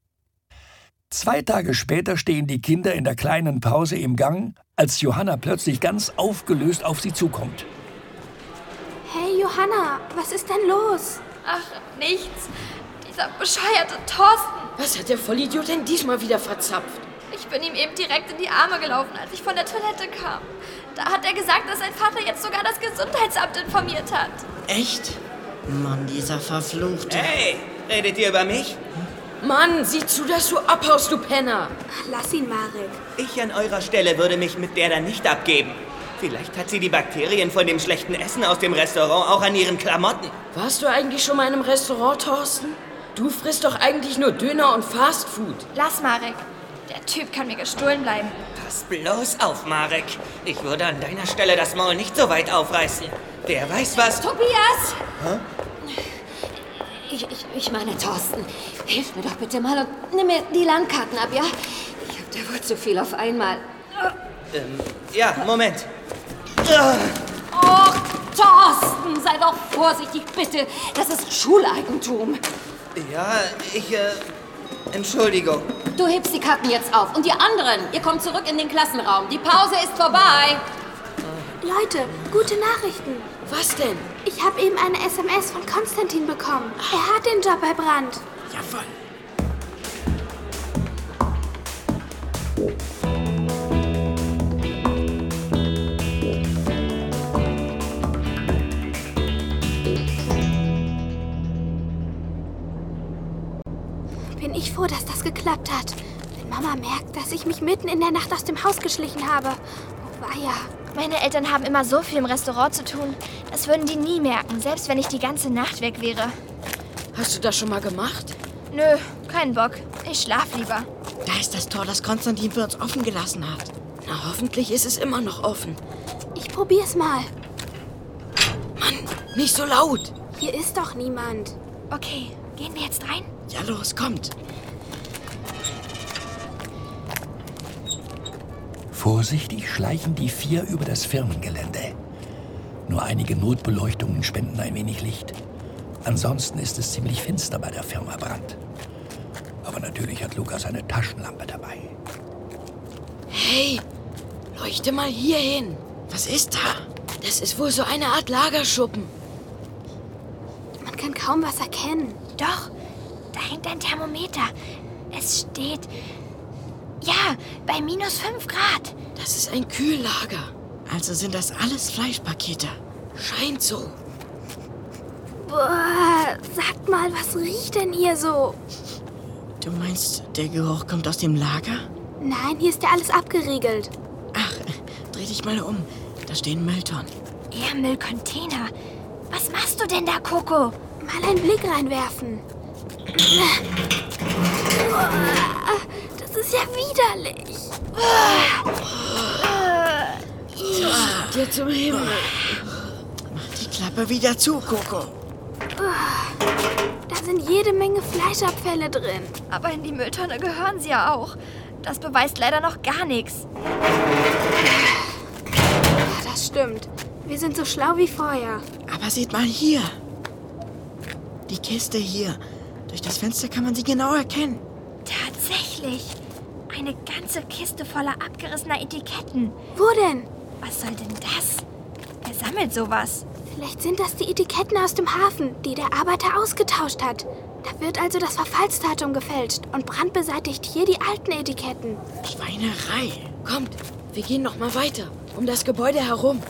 2 Tage später stehen die Kinder in der kleinen Pause im Gang, als Johanna plötzlich ganz aufgelöst auf sie zukommt. Hey, Johanna, was ist denn los? Ach, nichts. Dieser bescheuerte Thorsten. Was hat der Vollidiot denn diesmal wieder verzapft? Ich bin ihm eben direkt in die Arme gelaufen, als ich von der Toilette kam. Da hat er gesagt, dass sein Vater jetzt sogar das Gesundheitsamt informiert hat. Echt? Mann, dieser Verfluchte. Hey, redet ihr über mich? Mann, sieh zu, dass du abhaust, du Penner. Lass ihn, Marek. Ich an eurer Stelle würde mich mit der dann nicht abgeben. Vielleicht hat sie die Bakterien von dem schlechten Essen aus dem Restaurant auch an ihren Klamotten. Warst du eigentlich schon mal in einem Restaurant, Thorsten? Du frisst doch eigentlich nur Döner und Fastfood. Lass, Marek. Der Typ kann mir gestohlen bleiben. Pass bloß auf, Marek. Ich würde an deiner Stelle das Maul nicht so weit aufreißen. Der weiß was... Tobias! Hä? Ich meine, Thorsten, hilf mir doch bitte mal und nimm mir die Landkarten ab, ja? Ich hab da wohl zu viel auf einmal. Ja, Moment. Och, Thorsten, sei doch vorsichtig, bitte. Das ist Schuleigentum. Ja, Entschuldigung. Du hebst die Karten jetzt auf. Und die anderen, ihr kommt zurück in den Klassenraum. Die Pause ist vorbei. Leute, gute Nachrichten. Was denn? Ich habe eben eine SMS von Konstantin bekommen. Er hat den Job bei Brandt. Jawohl. Bin ich froh, dass das geklappt hat. Wenn Mama merkt, dass ich mich mitten in der Nacht aus dem Haus geschlichen habe. Oh weia. Meine Eltern haben immer so viel im Restaurant zu tun. Das würden die nie merken, selbst wenn ich die ganze Nacht weg wäre. Hast du das schon mal gemacht? Nö, keinen Bock. Ich schlaf lieber. Da ist das Tor, das Konstantin für uns offen gelassen hat. Na, hoffentlich ist es immer noch offen. Ich probier's mal. Mann, nicht so laut. Hier ist doch niemand. Okay, gehen wir jetzt rein? Ja, los, kommt. Vorsichtig schleichen die 4 über das Firmengelände. Nur einige Notbeleuchtungen spenden ein wenig Licht. Ansonsten ist es ziemlich finster bei der Firma Brandt. Aber natürlich hat Lukas eine Taschenlampe dabei. Hey, leuchte mal hier hin. Was ist da? Das ist wohl so eine Art Lagerschuppen. Man kann kaum was erkennen. Doch, da hängt ein Thermometer. Es steht... Ja, bei -5 Grad. Das ist ein Kühllager. Also sind das alles Fleischpakete. Scheint so. Boah, sagt mal, was riecht denn hier so? Du meinst, der Geruch kommt aus dem Lager? Nein, hier ist ja alles abgeriegelt. Ach, dreh dich mal um. Da stehen Mülltonnen. Eher Müllcontainer. Was machst du denn da, Coco? Mal einen Blick reinwerfen. Das ist ja widerlich. Dir zum Himmel. Mach die Klappe wieder zu, Coco. Da sind jede Menge Fleischabfälle drin. Aber in die Mülltonne gehören sie ja auch. Das beweist leider noch gar nichts. Ja, das stimmt. Wir sind so schlau wie vorher. Aber seht mal hier. Die Kiste hier. Durch das Fenster kann man sie genau erkennen. Tatsächlich. Eine ganze Kiste voller abgerissener Etiketten. Wo denn? Was soll denn das? Wer sammelt sowas? Vielleicht sind das die Etiketten aus dem Hafen, die der Arbeiter ausgetauscht hat. Da wird also das Verfallsdatum gefälscht und Brandt beseitigt hier die alten Etiketten. Schweinerei. Kommt, wir gehen noch mal weiter, um das Gebäude herum.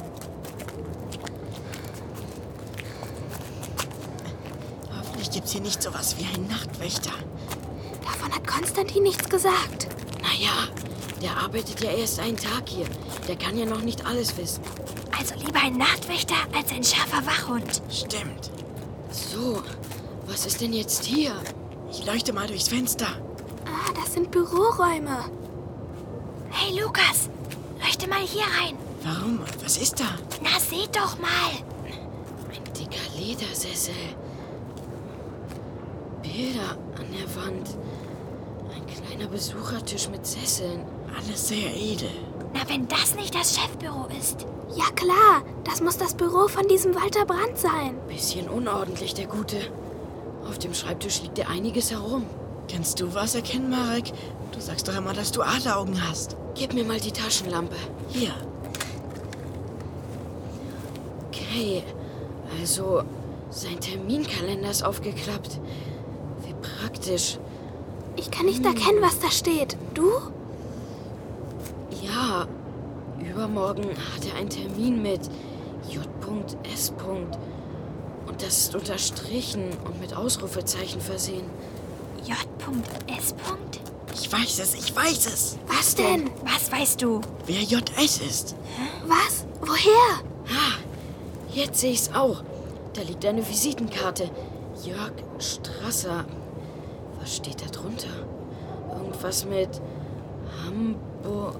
Hoffentlich gibt's hier nicht sowas wie einen Nachtwächter. Davon hat Konstantin nichts gesagt. Naja, der arbeitet ja erst einen Tag hier. Der kann ja noch nicht alles wissen. Also lieber ein Nachtwächter als ein scharfer Wachhund. Stimmt. So, was ist denn jetzt hier? Ich leuchte mal durchs Fenster. Ah, das sind Büroräume. Hey, Lukas, leuchte mal hier rein. Warum? Was ist da? Na, seht doch mal. Ein dicker Ledersessel. Bilder an der Wand. Ein kleiner Besuchertisch mit Sesseln. Alles sehr edel. Na, wenn das nicht das Chefbüro ist. Ja klar, das muss das Büro von diesem Walter Brandt sein. Bisschen unordentlich, der Gute. Auf dem Schreibtisch liegt ja einiges herum. Kannst du was erkennen, Marek? Du sagst doch immer, dass du Adleraugen hast. Gib mir mal die Taschenlampe. Hier. Okay, also sein Terminkalender ist aufgeklappt. Wie praktisch. Ich kann nicht erkennen, was da steht. Du? Ja, übermorgen hat er einen Termin mit J.S. Und das ist unterstrichen und mit Ausrufezeichen versehen. J.S. Ich weiß es, ich weiß es. Was denn? Was weißt du? Wer J.S. ist. Was? Woher? Ah, jetzt sehe ich's auch. Da liegt eine Visitenkarte. Jörg Strasser. Was steht da drunter? Irgendwas mit Hamburg.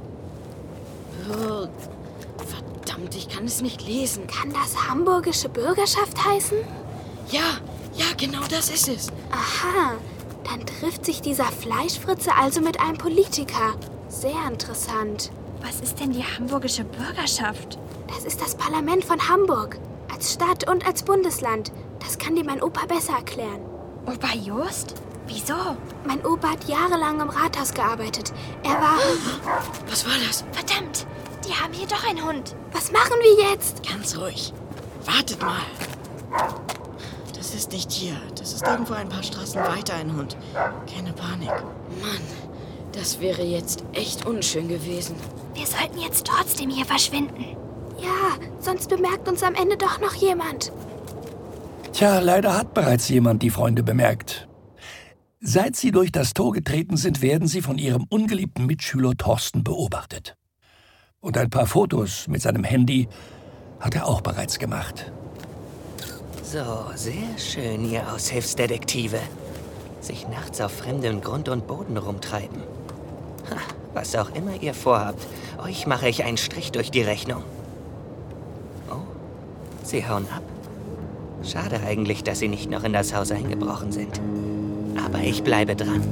Verdammt, ich kann es nicht lesen. Kann das hamburgische Bürgerschaft heißen? Ja, genau das ist es. Aha, dann trifft sich dieser Fleischfritze also mit einem Politiker. Sehr interessant. Was ist denn die hamburgische Bürgerschaft? Das ist das Parlament von Hamburg. Als Stadt und als Bundesland. Das kann dir mein Opa besser erklären. Opa Jost? Wieso? Mein Opa hat jahrelang im Rathaus gearbeitet. Er war... Was war das? Verdammt, die haben hier doch einen Hund. Was machen wir jetzt? Ganz ruhig. Wartet mal. Das ist nicht hier. Das ist irgendwo ein paar Straßen weiter ein Hund. Keine Panik. Mann, das wäre jetzt echt unschön gewesen. Wir sollten jetzt trotzdem hier verschwinden. Ja, sonst bemerkt uns am Ende doch noch jemand. Tja, leider hat bereits jemand die Freunde bemerkt. Seit sie durch das Tor getreten sind, werden sie von ihrem ungeliebten Mitschüler Thorsten beobachtet. Und ein paar Fotos mit seinem Handy hat er auch bereits gemacht. So, sehr schön, ihr Aushilfsdetektive. Sich nachts auf fremdem Grund und Boden rumtreiben. Ha, was auch immer ihr vorhabt, euch mache ich einen Strich durch die Rechnung. Oh, sie hauen ab. Schade eigentlich, dass sie nicht noch in das Haus eingebrochen sind. Aber ich bleibe dran.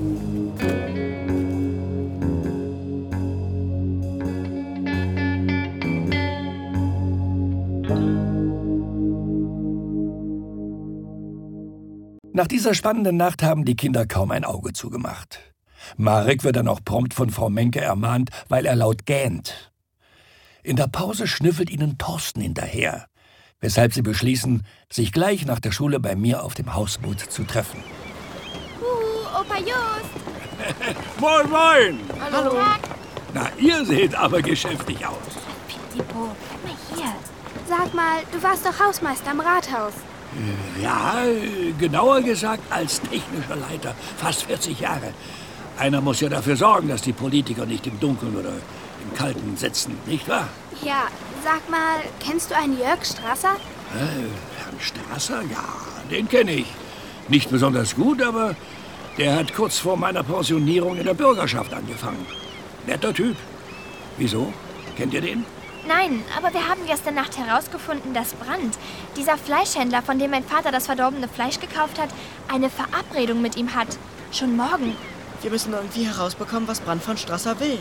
Nach dieser spannenden Nacht haben die Kinder kaum ein Auge zugemacht. Marek wird dann auch prompt von Frau Menke ermahnt, weil er laut gähnt. In der Pause schnüffelt ihnen Thorsten hinterher, weshalb sie beschließen, sich gleich nach der Schule bei mir auf dem Hausboot zu treffen. Opa Just! Moin, moin! Hallo! Na, ihr seht aber geschäftig aus. Pipo, bleib mal hier. Sag mal, du warst doch Hausmeister im Rathaus. Ja, genauer gesagt als technischer Leiter, fast 40 Jahre. Einer muss ja dafür sorgen, dass die Politiker nicht im Dunkeln oder im Kalten sitzen, nicht wahr? Ja, sag mal, kennst du einen Jörg Strasser? Herrn Strasser? Ja, den kenne ich. Nicht besonders gut, aber der hat kurz vor meiner Pensionierung in der Bürgerschaft angefangen. Netter Typ. Wieso? Kennt ihr den? Nein, aber wir haben gestern Nacht herausgefunden, dass Brandt, dieser Fleischhändler, von dem mein Vater das verdorbene Fleisch gekauft hat, eine Verabredung mit ihm hat. Schon morgen. Wir müssen irgendwie herausbekommen, was Brandt von Strasser will.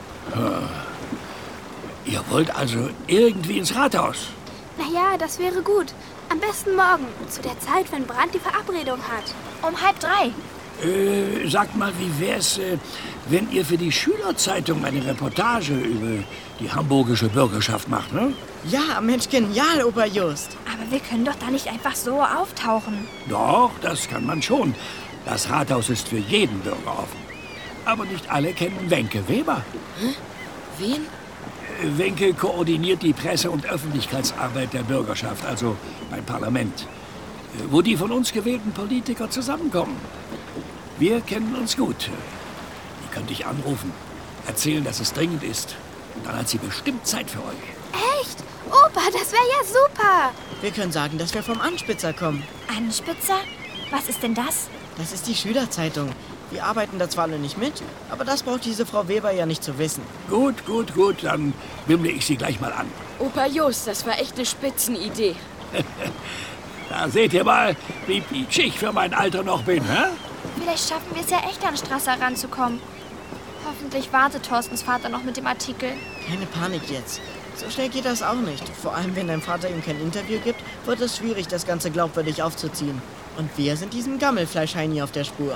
Ihr wollt also irgendwie ins Rathaus? Naja, das wäre gut. Am besten morgen, zu der Zeit, wenn Brandt die Verabredung hat. Um 2:30. Sagt mal, wie wär's, wenn ihr für die Schülerzeitung eine Reportage über die hamburgische Bürgerschaft macht, ne? Ja, Mensch, genial, Opa Just. Aber wir können doch da nicht einfach so auftauchen. Doch, das kann man schon. Das Rathaus ist für jeden Bürger offen. Aber nicht alle kennen Wenke Weber. Hä? Wen? Wenke koordiniert die Presse- und Öffentlichkeitsarbeit der Bürgerschaft, also beim Parlament, wo die von uns gewählten Politiker zusammenkommen. Wir kennen uns gut. Die könnte ich anrufen, erzählen, dass es dringend ist. Und dann hat sie bestimmt Zeit für euch. Echt? Opa, das wäre ja super. Wir können sagen, dass wir vom Anspitzer kommen. Anspitzer? Was ist denn das? Das ist die Schülerzeitung. Wir arbeiten da zwar alle nicht mit, aber das braucht diese Frau Weber ja nicht zu wissen. Gut, dann wimmle ich sie gleich mal an. Opa Just, das war echt eine Spitzenidee. Da seht ihr mal, wie pitsch ich für mein Alter noch bin, hä? Vielleicht schaffen wir es ja echt, an Strasser ranzukommen. Hoffentlich wartet Thorstens Vater noch mit dem Artikel. Keine Panik jetzt. So schnell geht das auch nicht. Vor allem, wenn dein Vater ihm kein Interview gibt, wird es schwierig, das Ganze glaubwürdig aufzuziehen. Und wir sind diesem Gammelfleisch-Heini auf der Spur.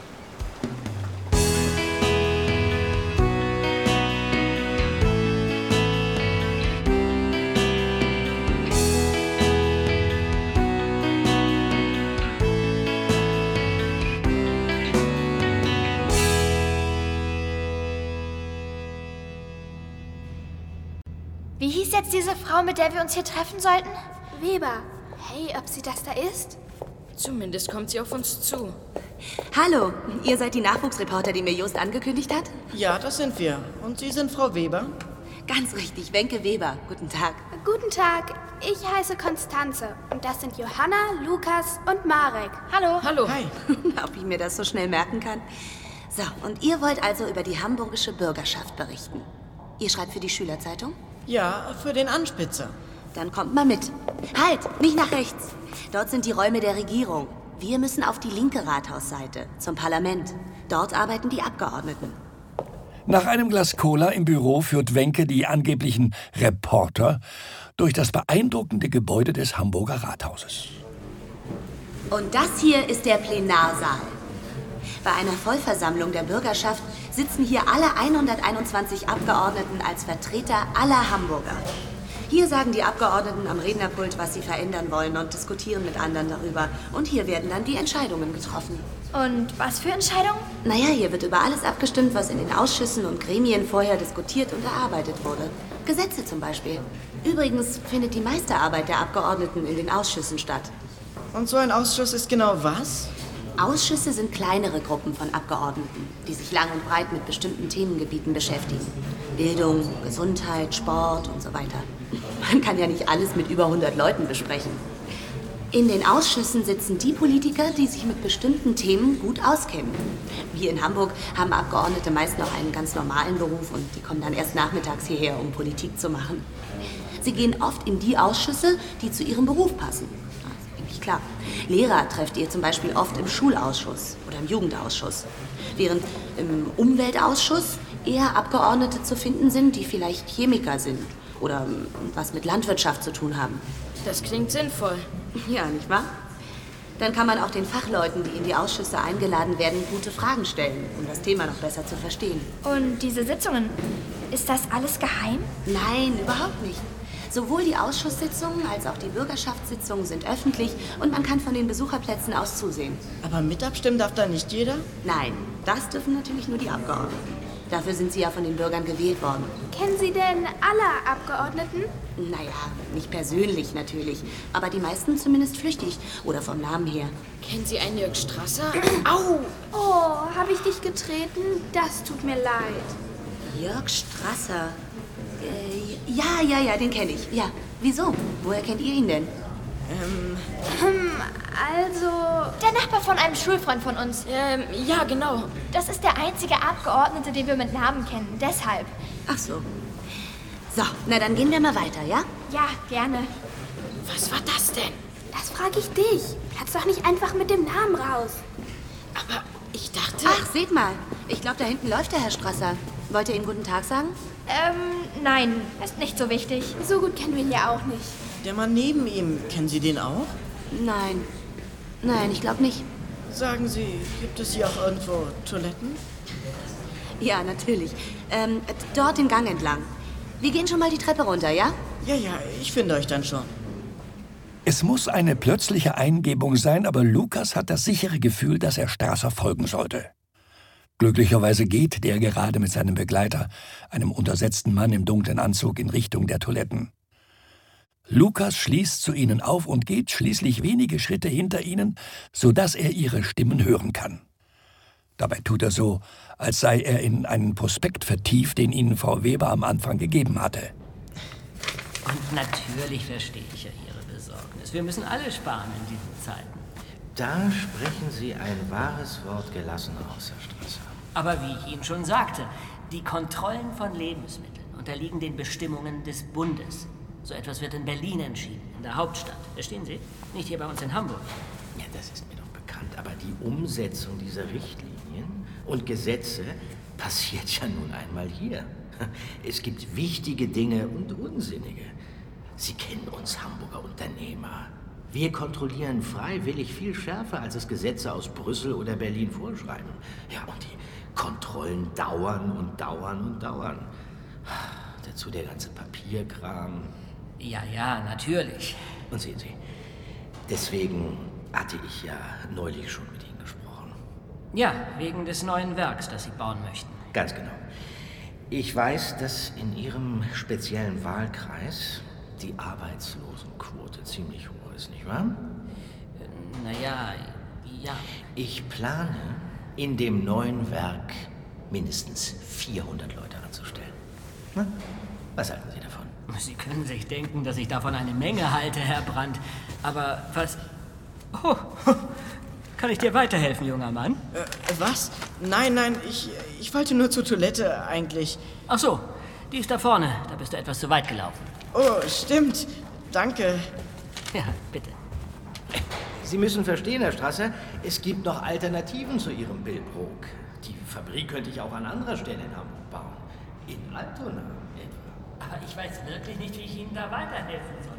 Wie hieß jetzt diese Frau, mit der wir uns hier treffen sollten? Weber. Hey, ob sie das da ist? Zumindest kommt sie auf uns zu. Hallo, ihr seid die Nachwuchsreporter, die mir Just angekündigt hat? Ja, das sind wir. Und Sie sind Frau Weber? Ganz richtig, Wenke Weber. Guten Tag. Guten Tag, ich heiße Konstanze. Und das sind Johanna, Lukas und Marek. Hallo. Hallo. Hi. Ob ich mir das so schnell merken kann. So, und ihr wollt also über die hamburgische Bürgerschaft berichten. Ihr schreibt für die Schülerzeitung? Ja, für den Anspitzer. Dann kommt mal mit. Halt, nicht nach rechts. Dort sind die Räume der Regierung. Wir müssen auf die linke Rathausseite, zum Parlament. Dort arbeiten die Abgeordneten. Nach einem Glas Cola im Büro führt Wenke die angeblichen Reporter durch das beeindruckende Gebäude des Hamburger Rathauses. Und das hier ist der Plenarsaal. Bei einer Vollversammlung der Bürgerschaft sitzen hier alle 121 Abgeordneten als Vertreter aller Hamburger. Hier sagen die Abgeordneten am Rednerpult, was sie verändern wollen und diskutieren mit anderen darüber. Und hier werden dann die Entscheidungen getroffen. Und was für Entscheidungen? Naja, hier wird über alles abgestimmt, was in den Ausschüssen und Gremien vorher diskutiert und erarbeitet wurde. Gesetze zum Beispiel. Übrigens findet die meiste Arbeit der Abgeordneten in den Ausschüssen statt. Und so ein Ausschuss ist genau was? Ausschüsse sind kleinere Gruppen von Abgeordneten, die sich lang und breit mit bestimmten Themengebieten beschäftigen. Bildung, Gesundheit, Sport und so weiter. Man kann ja nicht alles mit über 100 Leuten besprechen. In den Ausschüssen sitzen die Politiker, die sich mit bestimmten Themen gut auskennen. Hier in Hamburg haben Abgeordnete meist noch einen ganz normalen Beruf und die kommen dann erst nachmittags hierher, um Politik zu machen. Sie gehen oft in die Ausschüsse, die zu ihrem Beruf passen. Klar. Lehrer trefft ihr zum Beispiel oft im Schulausschuss oder im Jugendausschuss. Während im Umweltausschuss eher Abgeordnete zu finden sind, die vielleicht Chemiker sind oder was mit Landwirtschaft zu tun haben. Das klingt sinnvoll. Ja, nicht wahr? Dann kann man auch den Fachleuten, die in die Ausschüsse eingeladen werden, gute Fragen stellen, um das Thema noch besser zu verstehen. Und diese Sitzungen, ist das alles geheim? Nein, überhaupt nicht. Sowohl die Ausschusssitzungen als auch die Bürgerschaftssitzungen sind öffentlich und man kann von den Besucherplätzen aus zusehen. Aber mit abstimmen darf da nicht jeder? Nein, das dürfen natürlich nur die Abgeordneten. Dafür sind sie ja von den Bürgern gewählt worden. Kennen Sie denn alle Abgeordneten? Naja, nicht persönlich natürlich, aber die meisten zumindest flüchtig oder vom Namen her. Kennen Sie einen Jörg Strasser? Au! Oh, habe ich dich getreten? Das tut mir leid. Jörg Strasser? Ja, den kenne ich. Ja, wieso? Woher kennt ihr ihn denn? Also... Der Nachbar von einem Schulfreund von uns. Ja, genau. Das ist der einzige Abgeordnete, den wir mit Namen kennen. Deshalb. Ach so. So, na dann gehen wir mal weiter, ja? Ja, gerne. Was war das denn? Das frage ich dich. Platz doch nicht einfach mit dem Namen raus. Aber ich dachte... Ach, seht mal. Ich glaube, da hinten läuft der Herr Strasser. Wollt ihr ihm guten Tag sagen? Nein, ist nicht so wichtig. So gut kennen wir ihn ja auch nicht. Der Mann neben ihm, kennen Sie den auch? Nein, ich glaube nicht. Sagen Sie, gibt es hier auch irgendwo Toiletten? Ja, natürlich. Dort den Gang entlang. Wir gehen schon mal die Treppe runter, ja? Ja, ich finde euch dann schon. Es muss eine plötzliche Eingebung sein, aber Lukas hat das sichere Gefühl, dass er Strasser folgen sollte. Glücklicherweise geht der gerade mit seinem Begleiter, einem untersetzten Mann im dunklen Anzug, in Richtung der Toiletten. Lukas schließt zu ihnen auf und geht schließlich wenige Schritte hinter ihnen, sodass er ihre Stimmen hören kann. Dabei tut er so, als sei er in einen Prospekt vertieft, den ihnen Frau Weber am Anfang gegeben hatte. Und natürlich verstehe ich ja Ihre Besorgnis. Wir müssen alle sparen in diesen Zeiten. Da sprechen Sie ein wahres Wort gelassen aus, Herr Strasser. Aber wie ich Ihnen schon sagte, die Kontrollen von Lebensmitteln unterliegen den Bestimmungen des Bundes. So etwas wird in Berlin entschieden, in der Hauptstadt. Verstehen Sie? Nicht hier bei uns in Hamburg. Ja, das ist mir doch bekannt. Aber die Umsetzung dieser Richtlinien und Gesetze passiert ja nun einmal hier. Es gibt wichtige Dinge und unsinnige. Sie kennen uns Hamburger Unternehmer. Wir kontrollieren freiwillig viel schärfer, als es Gesetze aus Brüssel oder Berlin vorschreiben. Ja, und die Kontrollen dauern und dauern und dauern. Dazu der ganze Papierkram. Ja, natürlich. Und sehen Sie, deswegen hatte ich ja neulich schon mit Ihnen gesprochen. Ja, wegen des neuen Werks, das Sie bauen möchten. Ganz genau. Ich weiß, dass in Ihrem speziellen Wahlkreis die Arbeitslosenquote ziemlich hoch ist, nicht wahr? Naja, ja. Ich plane, in dem neuen Werk mindestens 400 Leute anzustellen. Na, was halten Sie davon? Sie können sich denken, dass ich davon eine Menge halte, Herr Brandt. Aber was... Oh, kann ich dir weiterhelfen, junger Mann? Was? Nein, ich wollte nur zur Toilette eigentlich. Ach so, die ist da vorne. Da bist du etwas zu weit gelaufen. Oh, stimmt. Danke. Ja, bitte. Sie müssen verstehen, Herr Strasser, es gibt noch Alternativen zu Ihrem Billbrook. Die Fabrik könnte ich auch an anderer Stelle in Hamburg bauen. In Altona etwa. Aber ich weiß wirklich nicht, wie ich Ihnen da weiterhelfen soll,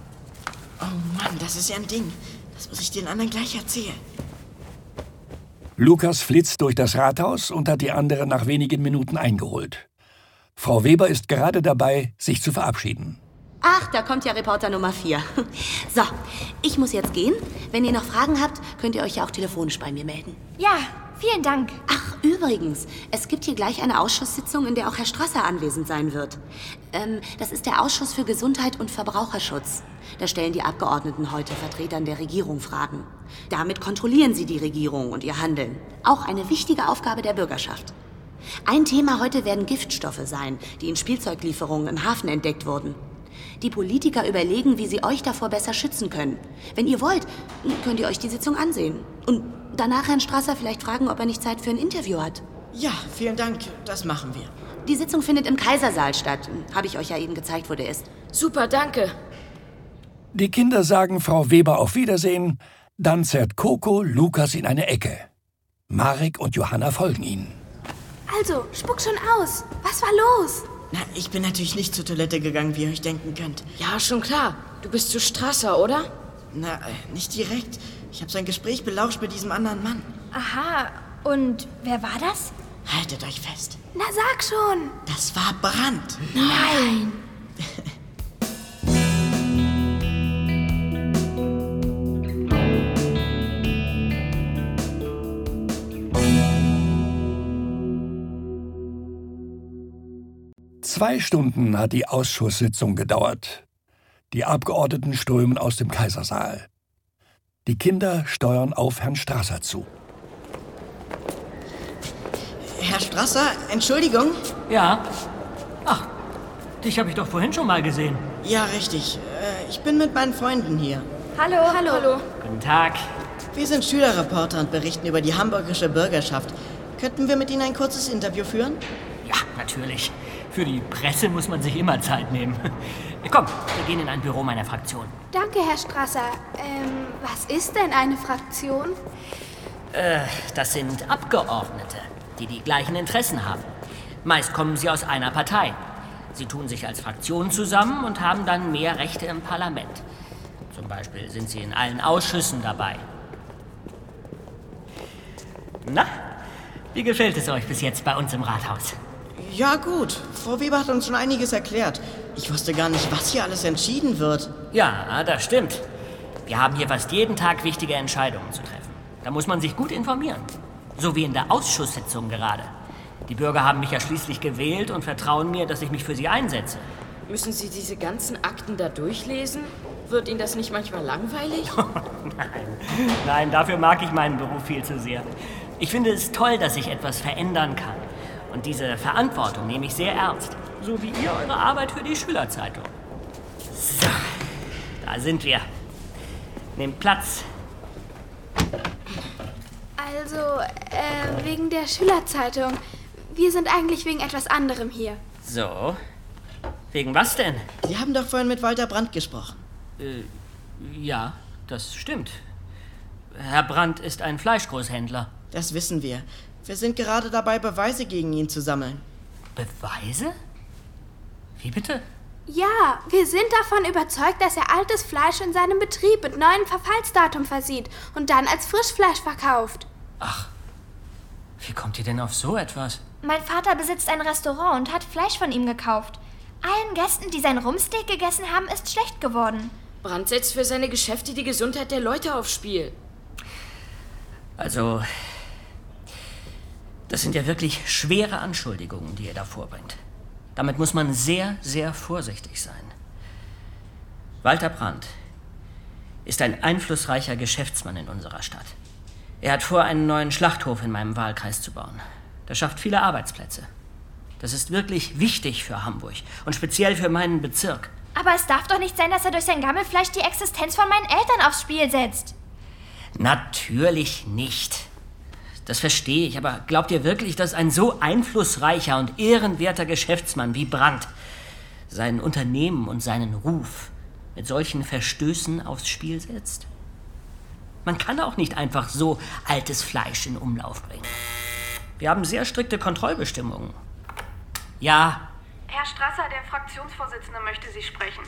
Herr Brandt. Oh Mann, das ist ja ein Ding. Das muss ich den anderen gleich erzählen. Lukas flitzt durch das Rathaus und hat die anderen nach wenigen Minuten eingeholt. Frau Weber ist gerade dabei, sich zu verabschieden. Ach, da kommt ja Reporter Nummer 4. So, ich muss jetzt gehen. Wenn ihr noch Fragen habt, könnt ihr euch ja auch telefonisch bei mir melden. Ja, vielen Dank. Ach, übrigens, es gibt hier gleich eine Ausschusssitzung, in der auch Herr Strasser anwesend sein wird. Das ist der Ausschuss für Gesundheit und Verbraucherschutz. Da stellen die Abgeordneten heute Vertretern der Regierung Fragen. Damit kontrollieren sie die Regierung und ihr Handeln. Auch eine wichtige Aufgabe der Bürgerschaft. Ein Thema heute werden Giftstoffe sein, die in Spielzeuglieferungen im Hafen entdeckt wurden. Die Politiker überlegen, wie sie euch davor besser schützen können. Wenn ihr wollt, könnt ihr euch die Sitzung ansehen. Und danach Herrn Strasser vielleicht fragen, ob er nicht Zeit für ein Interview hat. Ja, vielen Dank. Das machen wir. Die Sitzung findet im Kaisersaal statt. Habe ich euch ja eben gezeigt, wo der ist. Super, danke. Die Kinder sagen Frau Weber auf Wiedersehen, dann zerrt Coco Lukas in eine Ecke. Marek und Johanna folgen ihnen. Also, spuck schon aus. Was war los? Na, ich bin natürlich nicht zur Toilette gegangen, wie ihr euch denken könnt. Ja, schon klar. Du bist zu Strasser, oder? Na, nicht direkt. Ich habe sein Gespräch belauscht mit diesem anderen Mann. Aha, und wer war das? Haltet euch fest. Na, sag schon. Das war Brandt. Nein. 2 Stunden hat die Ausschusssitzung gedauert. Die Abgeordneten strömen aus dem Kaisersaal. Die Kinder steuern auf Herrn Strasser zu. Herr Strasser, Entschuldigung? Ja? Ach, dich habe ich doch vorhin schon mal gesehen. Ja, richtig. Ich bin mit meinen Freunden hier. Hallo. Hallo. Guten Tag. Wir sind Schülerreporter und berichten über die hamburgische Bürgerschaft. Könnten wir mit Ihnen ein kurzes Interview führen? Ja, natürlich. Für die Presse muss man sich immer Zeit nehmen. Komm, wir gehen in ein Büro meiner Fraktion. Danke, Herr Strasser. Was ist denn eine Fraktion? Das sind Abgeordnete, die die gleichen Interessen haben. Meist kommen sie aus einer Partei. Sie tun sich als Fraktion zusammen und haben dann mehr Rechte im Parlament. Zum Beispiel sind sie in allen Ausschüssen dabei. Na, wie gefällt es euch bis jetzt bei uns im Rathaus? Ja, gut. Frau Weber hat uns schon einiges erklärt. Ich wusste gar nicht, was hier alles entschieden wird. Ja, das stimmt. Wir haben hier fast jeden Tag wichtige Entscheidungen zu treffen. Da muss man sich gut informieren. So wie in der Ausschusssitzung gerade. Die Bürger haben mich ja schließlich gewählt und vertrauen mir, dass ich mich für sie einsetze. Müssen Sie diese ganzen Akten da durchlesen? Wird Ihnen das nicht manchmal langweilig? Nein, dafür mag ich meinen Beruf viel zu sehr. Ich finde es toll, dass ich etwas verändern kann. Und diese Verantwortung nehme ich sehr ernst. So wie ihr eure Arbeit für die Schülerzeitung. So, da sind wir. Nehmt Platz. Also, wegen der Schülerzeitung. Wir sind eigentlich wegen etwas anderem hier. So. Wegen was denn? Sie haben doch vorhin mit Walter Brandt gesprochen. Ja, das stimmt. Herr Brandt ist ein Fleischgroßhändler. Das wissen wir. Wir sind gerade dabei, Beweise gegen ihn zu sammeln. Beweise? Wie bitte? Ja, wir sind davon überzeugt, dass er altes Fleisch in seinem Betrieb mit neuem Verfallsdatum versieht und dann als Frischfleisch verkauft. Ach, wie kommt ihr denn auf so etwas? Mein Vater besitzt ein Restaurant und hat Fleisch von ihm gekauft. Allen Gästen, die sein Rumpsteak gegessen haben, ist schlecht geworden. Brandt setzt für seine Geschäfte die Gesundheit der Leute aufs Spiel. Also, das sind ja wirklich schwere Anschuldigungen, die ihr da vorbringt. Damit muss man sehr, sehr vorsichtig sein. Walter Brandt ist ein einflussreicher Geschäftsmann in unserer Stadt. Er hat vor, einen neuen Schlachthof in meinem Wahlkreis zu bauen. Das schafft viele Arbeitsplätze. Das ist wirklich wichtig für Hamburg und speziell für meinen Bezirk. Aber es darf doch nicht sein, dass er durch sein Gammelfleisch die Existenz von meinen Eltern aufs Spiel setzt. Natürlich nicht. Das verstehe ich, aber glaubt ihr wirklich, dass ein so einflussreicher und ehrenwerter Geschäftsmann wie Brandt sein Unternehmen und seinen Ruf mit solchen Verstößen aufs Spiel setzt? Man kann auch nicht einfach so altes Fleisch in Umlauf bringen. Wir haben sehr strikte Kontrollbestimmungen. Ja. Herr Strasser, der Fraktionsvorsitzende, möchte Sie sprechen.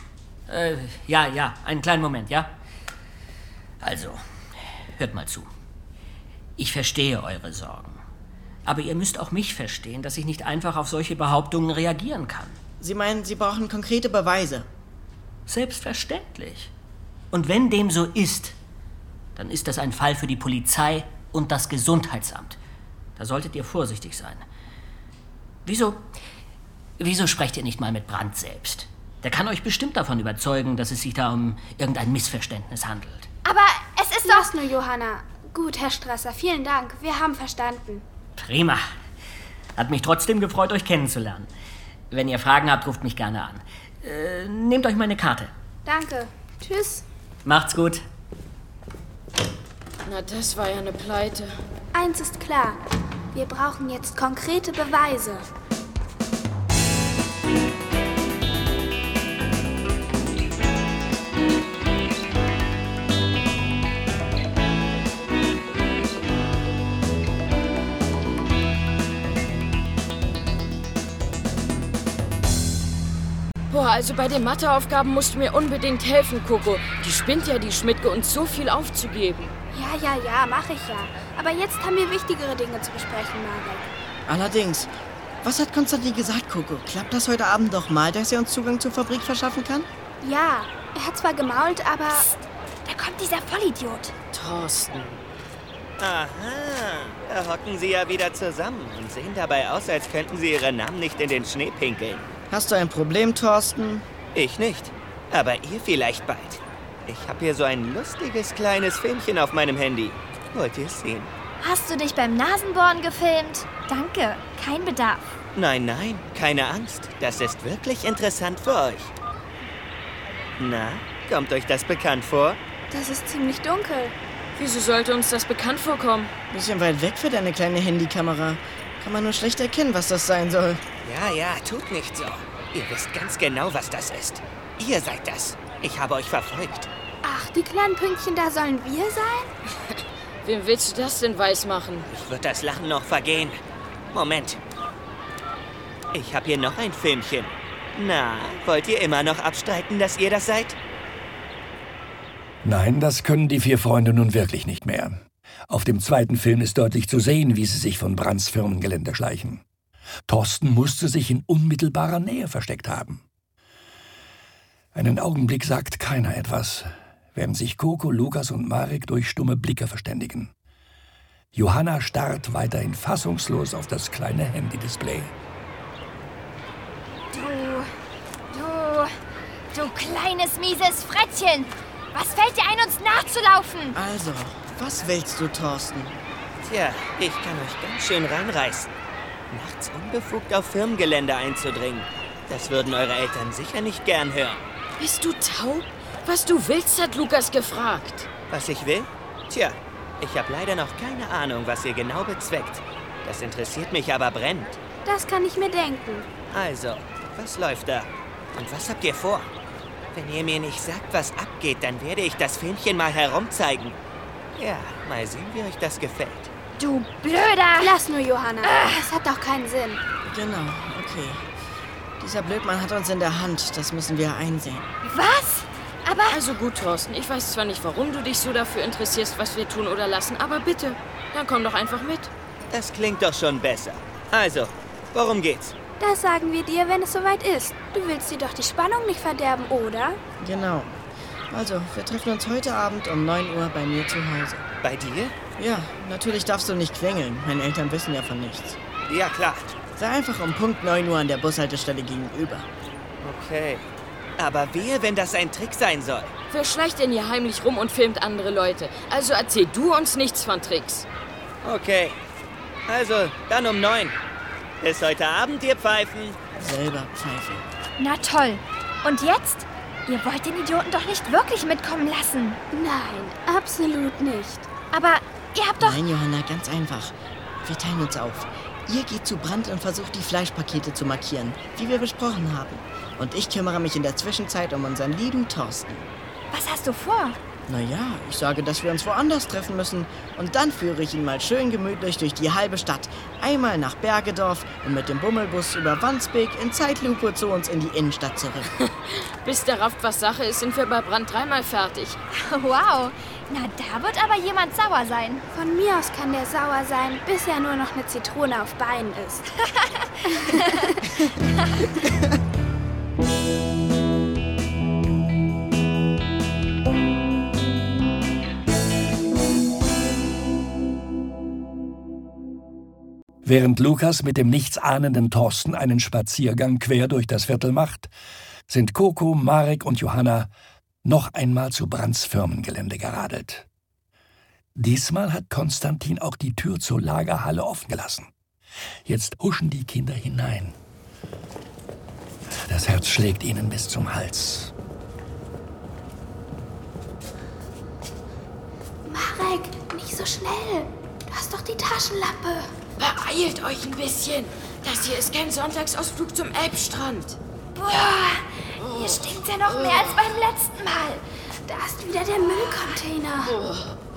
Ja, einen kleinen Moment, ja? Also, hört mal zu. Ich verstehe eure Sorgen. Aber ihr müsst auch mich verstehen, dass ich nicht einfach auf solche Behauptungen reagieren kann. Sie meinen, Sie brauchen konkrete Beweise? Selbstverständlich. Und wenn dem so ist, dann ist das ein Fall für die Polizei und das Gesundheitsamt. Da solltet ihr vorsichtig sein. Wieso sprecht ihr nicht mal mit Brandt selbst? Der kann euch bestimmt davon überzeugen, dass es sich da um irgendein Missverständnis handelt. Aber es ist doch... Lass nur, Johanna. Gut, Herr Strasser, vielen Dank. Wir haben verstanden. Prima. Hat mich trotzdem gefreut, euch kennenzulernen. Wenn ihr Fragen habt, ruft mich gerne an. Nehmt euch meine Karte. Danke. Tschüss. Macht's gut. Na, das war ja eine Pleite. Eins ist klar. Wir brauchen jetzt konkrete Beweise. Boah, also bei den Matheaufgaben musst du mir unbedingt helfen, Coco. Die spinnt ja, die Schmidtke, uns so viel aufzugeben. Ja, mache ich ja. Aber jetzt haben wir wichtigere Dinge zu besprechen, Marek. Allerdings. Was hat Konstantin gesagt, Coco? Klappt das heute Abend doch mal, dass er uns Zugang zur Fabrik verschaffen kann? Ja, er hat zwar gemault, aber... Psst, da kommt dieser Vollidiot. Thorsten. Aha, da hocken sie ja wieder zusammen und sehen dabei aus, als könnten sie ihre Namen nicht in den Schnee pinkeln. Hast du ein Problem, Thorsten? Ich nicht, aber ihr vielleicht bald. Ich habe hier so ein lustiges kleines Filmchen auf meinem Handy. Wollt ihr es sehen? Hast du dich beim Nasenbohren gefilmt? Danke, kein Bedarf. Nein, keine Angst. Das ist wirklich interessant für euch. Na, kommt euch das bekannt vor? Das ist ziemlich dunkel. Wieso sollte uns das bekannt vorkommen? Bisschen weit weg für deine kleine Handykamera. Kann man nur schlecht erkennen, was das sein soll. Ja, tut nicht so. Ihr wisst ganz genau, was das ist. Ihr seid das. Ich habe euch verfolgt. Ach, die kleinen Pünktchen da sollen wir sein? Wem willst du das denn weismachen? Ich würde das Lachen noch vergehen. Moment. Ich habe hier noch ein Filmchen. Na, wollt ihr immer noch abstreiten, dass ihr das seid? Nein, das können die 4 Freunde nun wirklich nicht mehr. Auf dem zweiten Film ist deutlich zu sehen, wie sie sich von Brandts Firmengelände schleichen. Thorsten musste sich in unmittelbarer Nähe versteckt haben. Einen Augenblick sagt keiner etwas, während sich Coco, Lukas und Marek durch stumme Blicke verständigen. Johanna starrt weiterhin fassungslos auf das kleine Handy-Display. Du kleines, mieses Frettchen! Was fällt dir ein, uns nachzulaufen? Also, was willst du, Thorsten? Tja, ich kann euch ganz schön reinreißen. Nachts unbefugt auf Firmengelände einzudringen. Das würden eure Eltern sicher nicht gern hören. Bist du taub? Was du willst, hat Lukas gefragt. Was ich will? Tja, ich habe leider noch keine Ahnung, was ihr genau bezweckt. Das interessiert mich aber brennend. Das kann ich mir denken. Also, was läuft da? Und was habt ihr vor? Wenn ihr mir nicht sagt, was abgeht, dann werde ich das Filmchen mal herumzeigen. Ja, mal sehen, wie euch das gefällt. Du Blöder! Lass nur, Johanna. Das hat doch keinen Sinn. Genau, okay. Dieser Blödmann hat uns in der Hand. Das müssen wir einsehen. Was? Aber... Also gut, Thorsten. Ich weiß zwar nicht, warum du dich so dafür interessierst, was wir tun oder lassen, aber bitte, dann komm doch einfach mit. Das klingt doch schon besser. Also, worum geht's? Das sagen wir dir, wenn es soweit ist. Du willst dir doch die Spannung nicht verderben, oder? Genau. Also, wir treffen uns heute Abend um 9 Uhr bei mir zu Hause. Bei dir? Ja, natürlich darfst du nicht klingeln. Meine Eltern wissen ja von nichts. Ja, klar. Sei einfach um Punkt 9 Uhr an der Bushaltestelle gegenüber. Okay. Aber wehe, wenn das ein Trick sein soll. Wer schleicht denn hier heimlich rum und filmt andere Leute? Also erzähl du uns nichts von Tricks. Okay. Also, dann um 9. Bis heute Abend, ihr Pfeifen. Selber Pfeife. Na toll. Und jetzt? Ihr wollt den Idioten doch nicht wirklich mitkommen lassen. Nein, absolut nicht. Aber ihr habt doch... Nein, Johanna, ganz einfach. Wir teilen uns auf. Ihr geht zu Brandt und versucht, die Fleischpakete zu markieren, wie wir besprochen haben. Und ich kümmere mich in der Zwischenzeit um unseren lieben Thorsten. Was hast du vor? Naja, ich sage, dass wir uns woanders treffen müssen. Und dann führe ich ihn mal schön gemütlich durch die halbe Stadt. Einmal nach Bergedorf und mit dem Bummelbus über Wandsbek in Zeitlupe zu uns in die Innenstadt zurück. Bis der rafft, was Sache ist, sind wir bei Brand 3-mal fertig. Wow, Na, da wird aber jemand sauer sein. Von mir aus kann der sauer sein, bis er nur noch eine Zitrone auf Beinen ist. Während Lukas mit dem nichtsahnenden Thorsten einen Spaziergang quer durch das Viertel macht, sind Coco, Marek und Johanna noch einmal zu Brandts Firmengelände geradelt. Diesmal hat Konstantin auch die Tür zur Lagerhalle offen gelassen. Jetzt huschen die Kinder hinein. Das Herz schlägt ihnen bis zum Hals. Marek, nicht so schnell. Du hast doch die Taschenlampe. Beeilt euch ein bisschen. Das hier ist kein Sonntagsausflug zum Elbstrand. Boah, hier stinkt ja noch mehr als beim letzten Mal. Da ist wieder der Müllcontainer.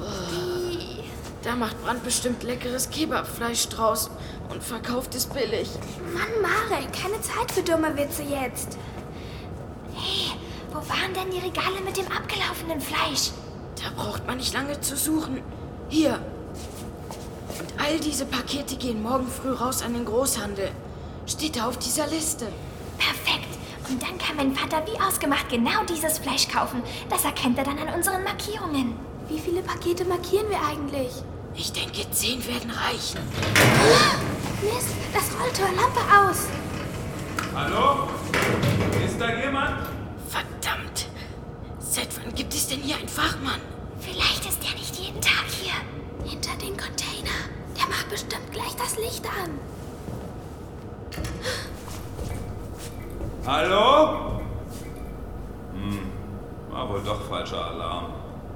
Da macht Brandt bestimmt leckeres Kebabfleisch draus und verkauft es billig. Mann, Marek, keine Zeit für dumme Witze jetzt. Hey, wo waren denn die Regale mit dem abgelaufenen Fleisch? Da braucht man nicht lange zu suchen. Hier. Und all diese Pakete gehen morgen früh raus an den Großhandel. Steht da auf dieser Liste. Perfekt. Und dann kann mein Vater wie ausgemacht genau dieses Fleisch kaufen. Das erkennt er dann an unseren Markierungen. Wie viele Pakete markieren wir eigentlich? Ich denke, 10 werden reichen. Mist, das Rolltor, Lampe aus. Hallo? Ist da jemand? Verdammt. Seit wann gibt es denn hier einen Fachmann? Vielleicht ist er nicht jeden Tag hier. Hinter den Container. Der macht bestimmt gleich das Licht an. Hallo? War wohl doch falscher Alarm.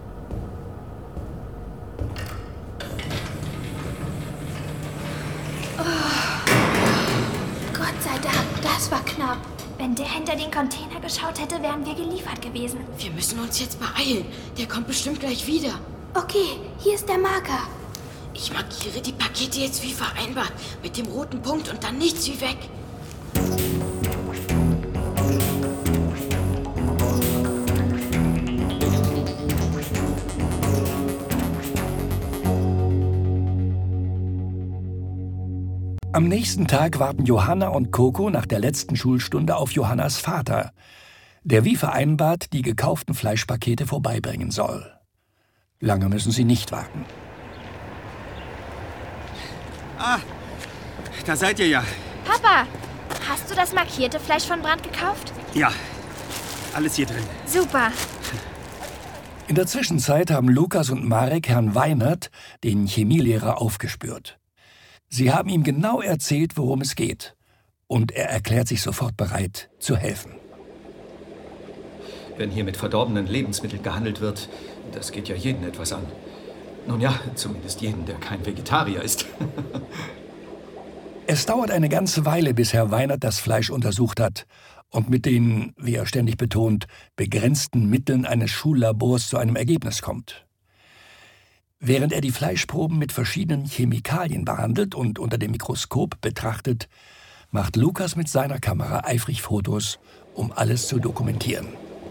Gott sei Dank, das war knapp. Wenn der hinter den Container geschaut hätte, wären wir geliefert gewesen. Wir müssen uns jetzt beeilen. Der kommt bestimmt gleich wieder. Okay, hier ist der Marker. Ich markiere die Pakete jetzt wie vereinbart. Mit dem roten Punkt und dann nichts wie weg. Am nächsten Tag warten Johanna und Coco nach der letzten Schulstunde auf Johannas Vater, der wie vereinbart die gekauften Fleischpakete vorbeibringen soll. Lange müssen sie nicht warten. Ah, da seid ihr ja. Papa, hast du das markierte Fleisch von Brandt gekauft? Ja, alles hier drin. Super. In der Zwischenzeit haben Lukas und Marek Herrn Weinert, den Chemielehrer, aufgespürt. Sie haben ihm genau erzählt, worum es geht. Und er erklärt sich sofort bereit, zu helfen. Wenn hier mit verdorbenen Lebensmitteln gehandelt wird, das geht ja jeden etwas an. Nun ja, zumindest jeden, der kein Vegetarier ist. Es dauert eine ganze Weile, bis Herr Weinert das Fleisch untersucht hat und mit den, wie er ständig betont, begrenzten Mitteln eines Schullabors zu einem Ergebnis kommt. Während er die Fleischproben mit verschiedenen Chemikalien behandelt und unter dem Mikroskop betrachtet, macht Lukas mit seiner Kamera eifrig Fotos, um alles zu dokumentieren.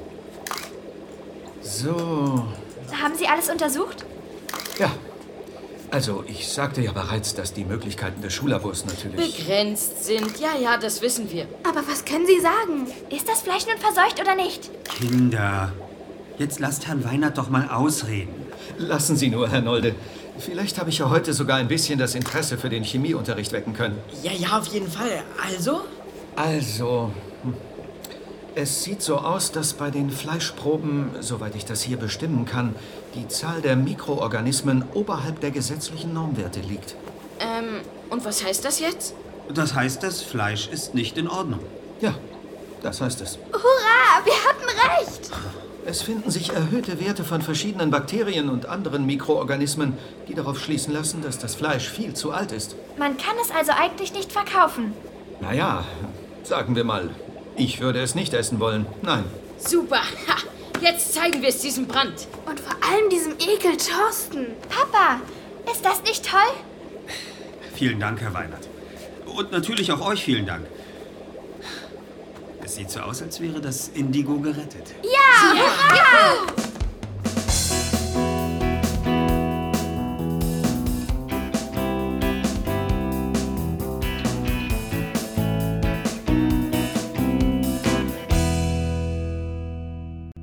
So. Haben Sie alles untersucht? Ja. Also, ich sagte ja bereits, dass die Möglichkeiten des Schullabors natürlich begrenzt sind. Ja, das wissen wir. Aber was können Sie sagen? Ist das Fleisch nun verseucht oder nicht? Kinder, jetzt lasst Herrn Weinert doch mal ausreden. Lassen Sie nur, Herr Nolde. Vielleicht habe ich ja heute sogar ein bisschen das Interesse für den Chemieunterricht wecken können. Ja, auf jeden Fall. Also, es sieht so aus, dass bei den Fleischproben, soweit ich das hier bestimmen kann, die Zahl der Mikroorganismen oberhalb der gesetzlichen Normwerte liegt. Und was heißt das jetzt? Das heißt, das Fleisch ist nicht in Ordnung. Ja, das heißt es. Hurra, wir hatten recht! Es finden sich erhöhte Werte von verschiedenen Bakterien und anderen Mikroorganismen, die darauf schließen lassen, dass das Fleisch viel zu alt ist. Man kann es also eigentlich nicht verkaufen. Naja, sagen wir mal, ich würde es nicht essen wollen. Nein. Super. Ha, jetzt zeigen wir es diesem Brandt. Und vor allem diesem Ekel Thorsten. Papa, ist das nicht toll? Vielen Dank, Herr Weinert. Und natürlich auch euch vielen Dank. Es sieht so aus, als wäre das Indigo gerettet. Ja! Hurra!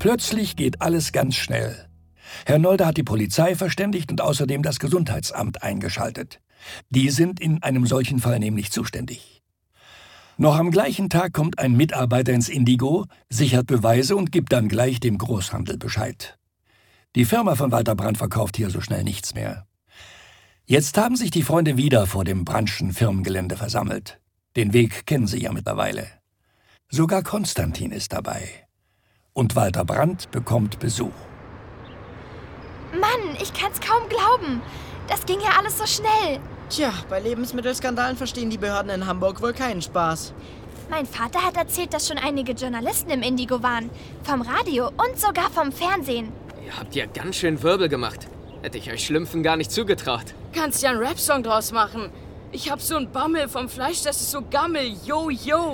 Plötzlich geht alles ganz schnell. Herr Nolde hat die Polizei verständigt und außerdem das Gesundheitsamt eingeschaltet. Die sind in einem solchen Fall nämlich zuständig. Noch am gleichen Tag kommt ein Mitarbeiter ins Indigo, sichert Beweise und gibt dann gleich dem Großhandel Bescheid. Die Firma von Walter Brandt verkauft hier so schnell nichts mehr. Jetzt haben sich die Freunde wieder vor dem Brandtschen Firmengelände versammelt. Den Weg kennen sie ja mittlerweile. Sogar Konstantin ist dabei. Und Walter Brandt bekommt Besuch. Mann, ich kann's kaum glauben. Das ging ja alles so schnell. Tja, bei Lebensmittelskandalen verstehen die Behörden in Hamburg wohl keinen Spaß. Mein Vater hat erzählt, dass schon einige Journalisten im Indigo waren. Vom Radio und sogar vom Fernsehen. Ihr habt ja ganz schön Wirbel gemacht. Hätte ich euch Schlümpfen gar nicht zugetraut. Kannst ja einen Rap-Song draus machen. Ich hab so einen Bammel vom Fleisch, das ist so Gammel. Yo, yo.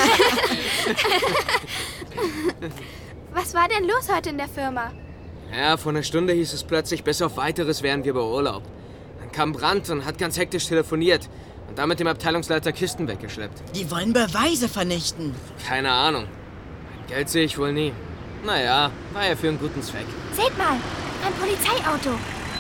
Was war denn los heute in der Firma? Ja, vor einer Stunde hieß es plötzlich, bis auf Weiteres wären wir bei Urlaub. Dann kam Brandt und hat ganz hektisch telefoniert und damit dem Abteilungsleiter Kisten weggeschleppt. Die wollen Beweise vernichten. Keine Ahnung. Mein Geld sehe ich wohl nie. Naja, war ja für einen guten Zweck. Seht mal, ein Polizeiauto.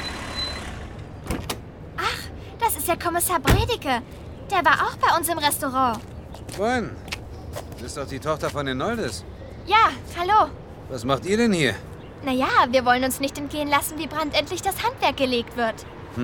Ach, das ist der Kommissar Bredeke. Der war auch bei uns im Restaurant. Moin. Das ist doch die Tochter von den Noldes. Ja, hallo. Was macht ihr denn hier? Naja, wir wollen uns nicht entgehen lassen, wie Brandt endlich das Handwerk gelegt wird.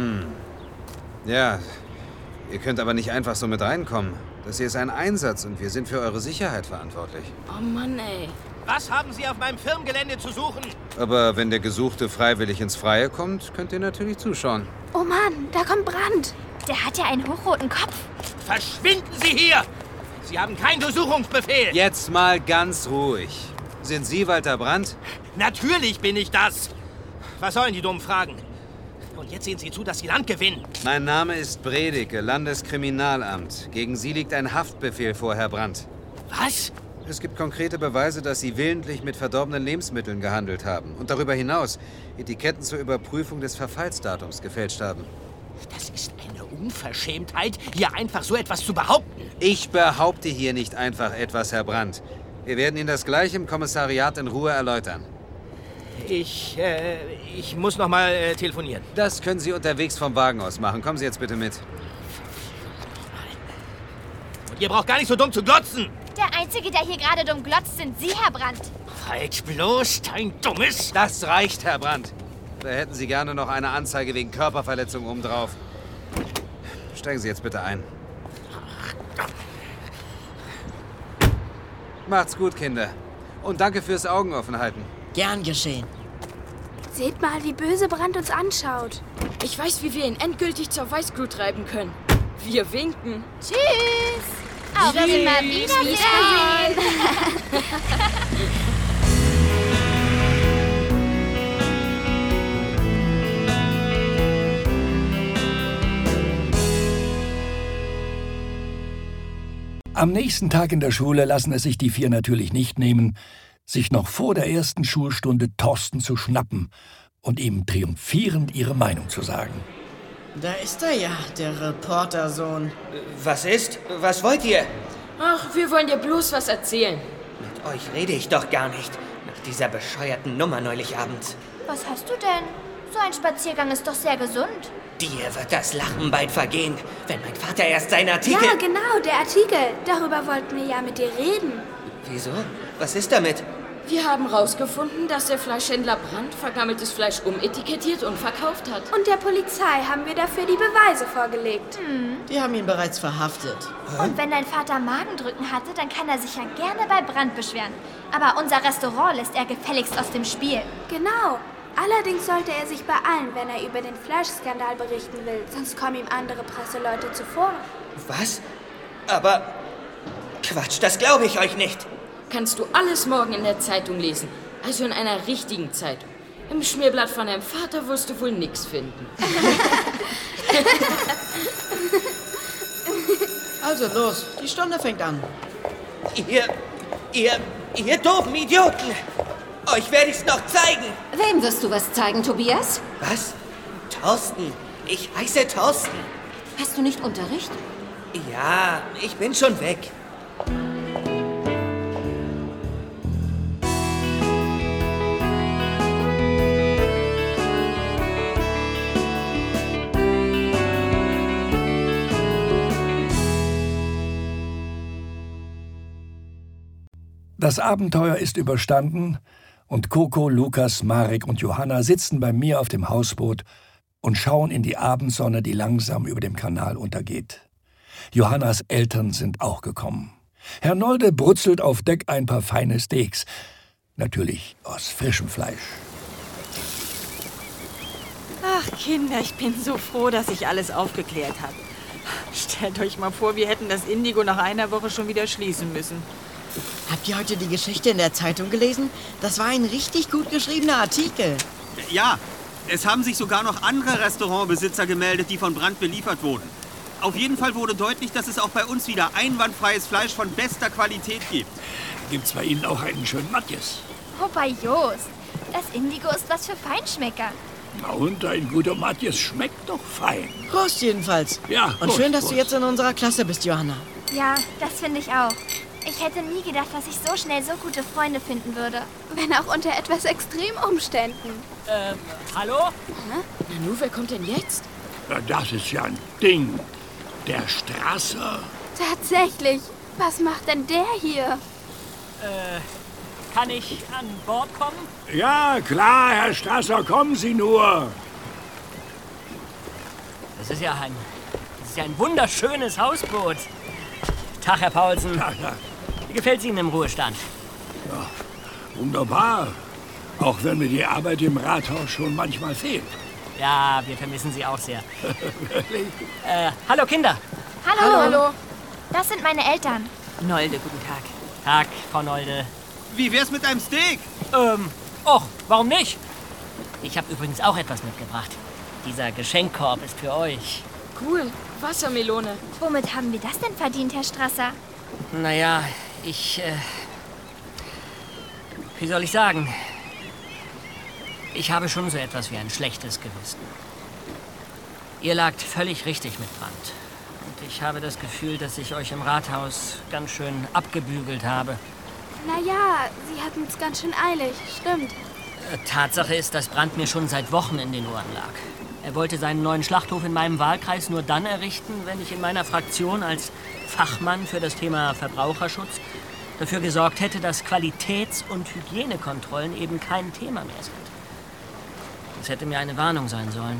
Ja, ihr könnt aber nicht einfach so mit reinkommen. Das hier ist ein Einsatz und wir sind für eure Sicherheit verantwortlich. Oh Mann, ey. Was haben Sie auf meinem Firmengelände zu suchen? Aber wenn der Gesuchte freiwillig ins Freie kommt, könnt ihr natürlich zuschauen. Oh Mann, da kommt Brandt. Der hat ja einen hochroten Kopf. Verschwinden Sie hier! Sie haben keinen Durchsuchungsbefehl. Jetzt mal ganz ruhig. Sind Sie Walter Brandt? Natürlich bin ich das. Was sollen die dummen Fragen? Und jetzt sehen Sie zu, dass Sie Land gewinnen. Mein Name ist Bredeke, Landeskriminalamt. Gegen Sie liegt ein Haftbefehl vor, Herr Brandt. Was? Es gibt konkrete Beweise, dass Sie willentlich mit verdorbenen Lebensmitteln gehandelt haben. Und darüber hinaus Etiketten zur Überprüfung des Verfallsdatums gefälscht haben. Das ist eine Unverschämtheit, hier einfach so etwas zu behaupten. Ich behaupte hier nicht einfach etwas, Herr Brandt. Wir werden Ihnen das gleich im Kommissariat in Ruhe erläutern. Ich muss noch mal telefonieren. Das können Sie unterwegs vom Wagen aus machen. Kommen Sie jetzt bitte mit. Und ihr braucht gar nicht so dumm zu glotzen. Der Einzige, der hier gerade dumm glotzt, sind Sie, Herr Brandt. Halt bloß, dein Dummes. Das reicht, Herr Brandt. Da hätten Sie gerne noch eine Anzeige wegen Körperverletzung obendrauf. Steigen Sie jetzt bitte ein. Macht's gut, Kinder. Und danke fürs Augenoffenhalten. Gern geschehen. Seht mal, wie böse Brandt uns anschaut. Ich weiß, wie wir ihn endgültig zur Weißglut treiben können. Wir winken. Tschüss. Auf Wiedersehen. Am nächsten Tag in der Schule lassen es sich die vier natürlich nicht nehmen, sich noch vor der ersten Schulstunde Thorsten zu schnappen und ihm triumphierend ihre Meinung zu sagen. Da ist er ja, der Reportersohn. Was ist? Was wollt ihr? Ach, wir wollen dir bloß was erzählen. Mit euch rede ich doch gar nicht. Nach dieser bescheuerten Nummer neulich abends. Was hast du denn? So ein Spaziergang ist doch sehr gesund. Dir wird das Lachen bald vergehen, wenn mein Vater erst seinen Artikel... Ja, genau, der Artikel. Darüber wollten wir ja mit dir reden. Wieso? Was ist damit? Wir haben rausgefunden, dass der Fleischhändler Brandt vergammeltes Fleisch umetikettiert und verkauft hat. Und der Polizei haben wir dafür die Beweise vorgelegt. Die haben ihn bereits verhaftet. Und wenn dein Vater Magendrücken hatte, dann kann er sich ja gerne bei Brandt beschweren. Aber unser Restaurant lässt er gefälligst aus dem Spiel. Genau. Allerdings sollte er sich beeilen, wenn er über den Fleischskandal berichten will. Sonst kommen ihm andere Presseleute zuvor. Was? Aber... Quatsch, das glaube ich euch nicht. Kannst du alles morgen in der Zeitung lesen. Also in einer richtigen Zeitung. Im Schmierblatt von deinem Vater wirst du wohl nichts finden. Also los, die Stunde fängt an. Ihr doofen Idioten! Euch werde ich's noch zeigen! Wem wirst du was zeigen, Tobias? Was? Thorsten. Ich heiße Thorsten. Hast du nicht Unterricht? Ja, ich bin schon weg. Das Abenteuer ist überstanden und Coco, Lukas, Marek und Johanna sitzen bei mir auf dem Hausboot und schauen in die Abendsonne, die langsam über dem Kanal untergeht. Johannas Eltern sind auch gekommen. Herr Nolde brutzelt auf Deck ein paar feine Steaks. Natürlich aus frischem Fleisch. Ach, Kinder, ich bin so froh, dass sich alles aufgeklärt hat. Stellt euch mal vor, wir hätten das Indigo nach einer Woche schon wieder schließen müssen. Habt ihr heute die Geschichte in der Zeitung gelesen? Das war ein richtig gut geschriebener Artikel. Ja, es haben sich sogar noch andere Restaurantbesitzer gemeldet, die von Brand beliefert wurden. Auf jeden Fall wurde deutlich, dass es auch bei uns wieder einwandfreies Fleisch von bester Qualität gibt. Gibt's bei Ihnen auch einen schönen Matjes? Oh, bei Jost. Das Indigo ist was für Feinschmecker. Na und, ein guter Matjes schmeckt doch fein. Prost jedenfalls. Ja, und schön, dass du jetzt in unserer Klasse bist, Johanna. Ja, das finde ich auch. Ich hätte nie gedacht, dass ich so schnell so gute Freunde finden würde. Wenn auch unter etwas extremen Umständen. Hallo? Nanu, wer kommt denn jetzt? Na, das ist ja ein Ding. Der Strasser. Tatsächlich. Was macht denn der hier? Kann ich an Bord kommen? Ja, klar, Herr Strasser, kommen Sie nur. Das ist ja ein wunderschönes Hausboot. Tag, Herr Paulsen. Ja. Wie gefällt es Ihnen im Ruhestand? Ja, wunderbar. Auch wenn mir die Arbeit im Rathaus schon manchmal fehlt. Ja, wir vermissen Sie auch sehr. Hallo, Kinder. Hallo. Das sind meine Eltern. Nolde, guten Tag. Tag, Frau Nolde. Wie wär's mit einem Steak? Warum nicht? Ich habe übrigens auch etwas mitgebracht. Dieser Geschenkkorb ist für euch. Cool. Wassermelone. Womit haben wir das denn verdient, Herr Strasser? Naja, wie soll ich sagen? Ich habe schon so etwas wie ein schlechtes Gewissen. Ihr lagt völlig richtig mit Brand. Und ich habe das Gefühl, dass ich euch im Rathaus ganz schön abgebügelt habe. Naja, Sie hatten es ganz schön eilig, stimmt. Tatsache ist, dass Brand mir schon seit Wochen in den Ohren lag. Er wollte seinen neuen Schlachthof in meinem Wahlkreis nur dann errichten, wenn ich in meiner Fraktion als Fachmann für das Thema Verbraucherschutz dafür gesorgt hätte, dass Qualitäts- und Hygienekontrollen eben kein Thema mehr sind. Das hätte mir eine Warnung sein sollen.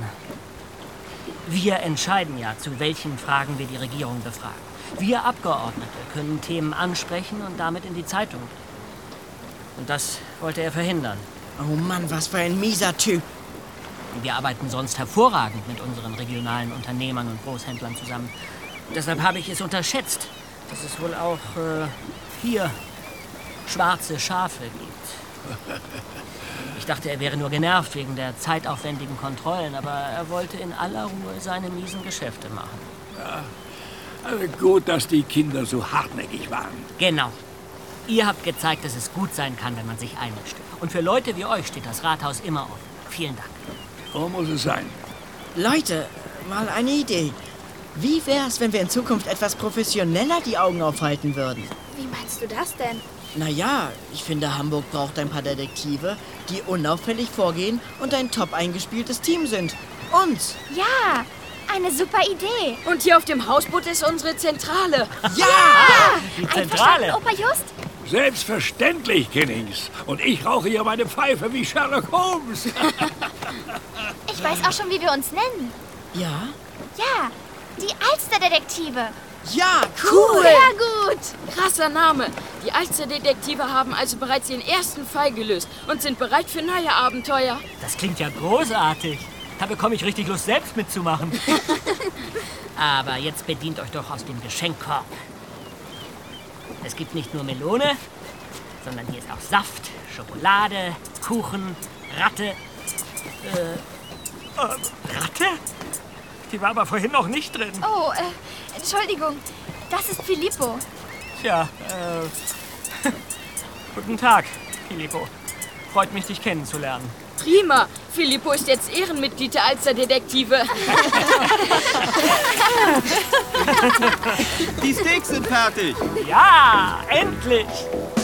Wir entscheiden ja, zu welchen Fragen wir die Regierung befragen. Wir Abgeordnete können Themen ansprechen und damit in die Zeitung bringen. Und das wollte er verhindern. Oh Mann, was für ein mieser Typ. Wir arbeiten sonst hervorragend mit unseren regionalen Unternehmern und Großhändlern zusammen. Und deshalb habe ich es unterschätzt, dass es wohl auch hier schwarze Schafe gibt. Ich dachte, er wäre nur genervt wegen der zeitaufwendigen Kontrollen, aber er wollte in aller Ruhe seine miesen Geschäfte machen. Ja, also gut, dass die Kinder so hartnäckig waren. Genau. Ihr habt gezeigt, dass es gut sein kann, wenn man sich einmischt. Und für Leute wie euch steht das Rathaus immer offen. Vielen Dank. So muss es sein. Leute, mal eine Idee. Wie wär's, wenn wir in Zukunft etwas professioneller die Augen aufhalten würden? Wie meinst du das denn? Naja, ich finde, Hamburg braucht ein paar Detektive, die unauffällig vorgehen und ein top eingespieltes Team sind. Uns! Ja, eine super Idee. Und hier auf dem Hausboot ist unsere Zentrale. Ja! Die Zentrale. Opa Just? Selbstverständlich, Kinnings. Und ich rauche hier meine Pfeife wie Sherlock Holmes. Ich weiß auch schon, wie wir uns nennen. Ja? Ja, die Alsterdetektive. Ja, cool! Sehr gut! Krasser Name. Die Alsterdetektive haben also bereits ihren ersten Fall gelöst und sind bereit für neue Abenteuer. Das klingt ja großartig. Da bekomme ich richtig Lust, selbst mitzumachen. Aber jetzt bedient euch doch aus dem Geschenkkorb. Es gibt nicht nur Melone, sondern hier ist auch Saft, Schokolade, Kuchen, Ratte. Ratte? Die war aber vorhin noch nicht drin. Oh, Entschuldigung. Das ist Filippo. Tja, guten Tag, Filippo. Freut mich, dich kennenzulernen. Prima. Filippo ist jetzt Ehrenmitglied der Alsterdetektive. Die Steaks sind fertig. Ja, endlich.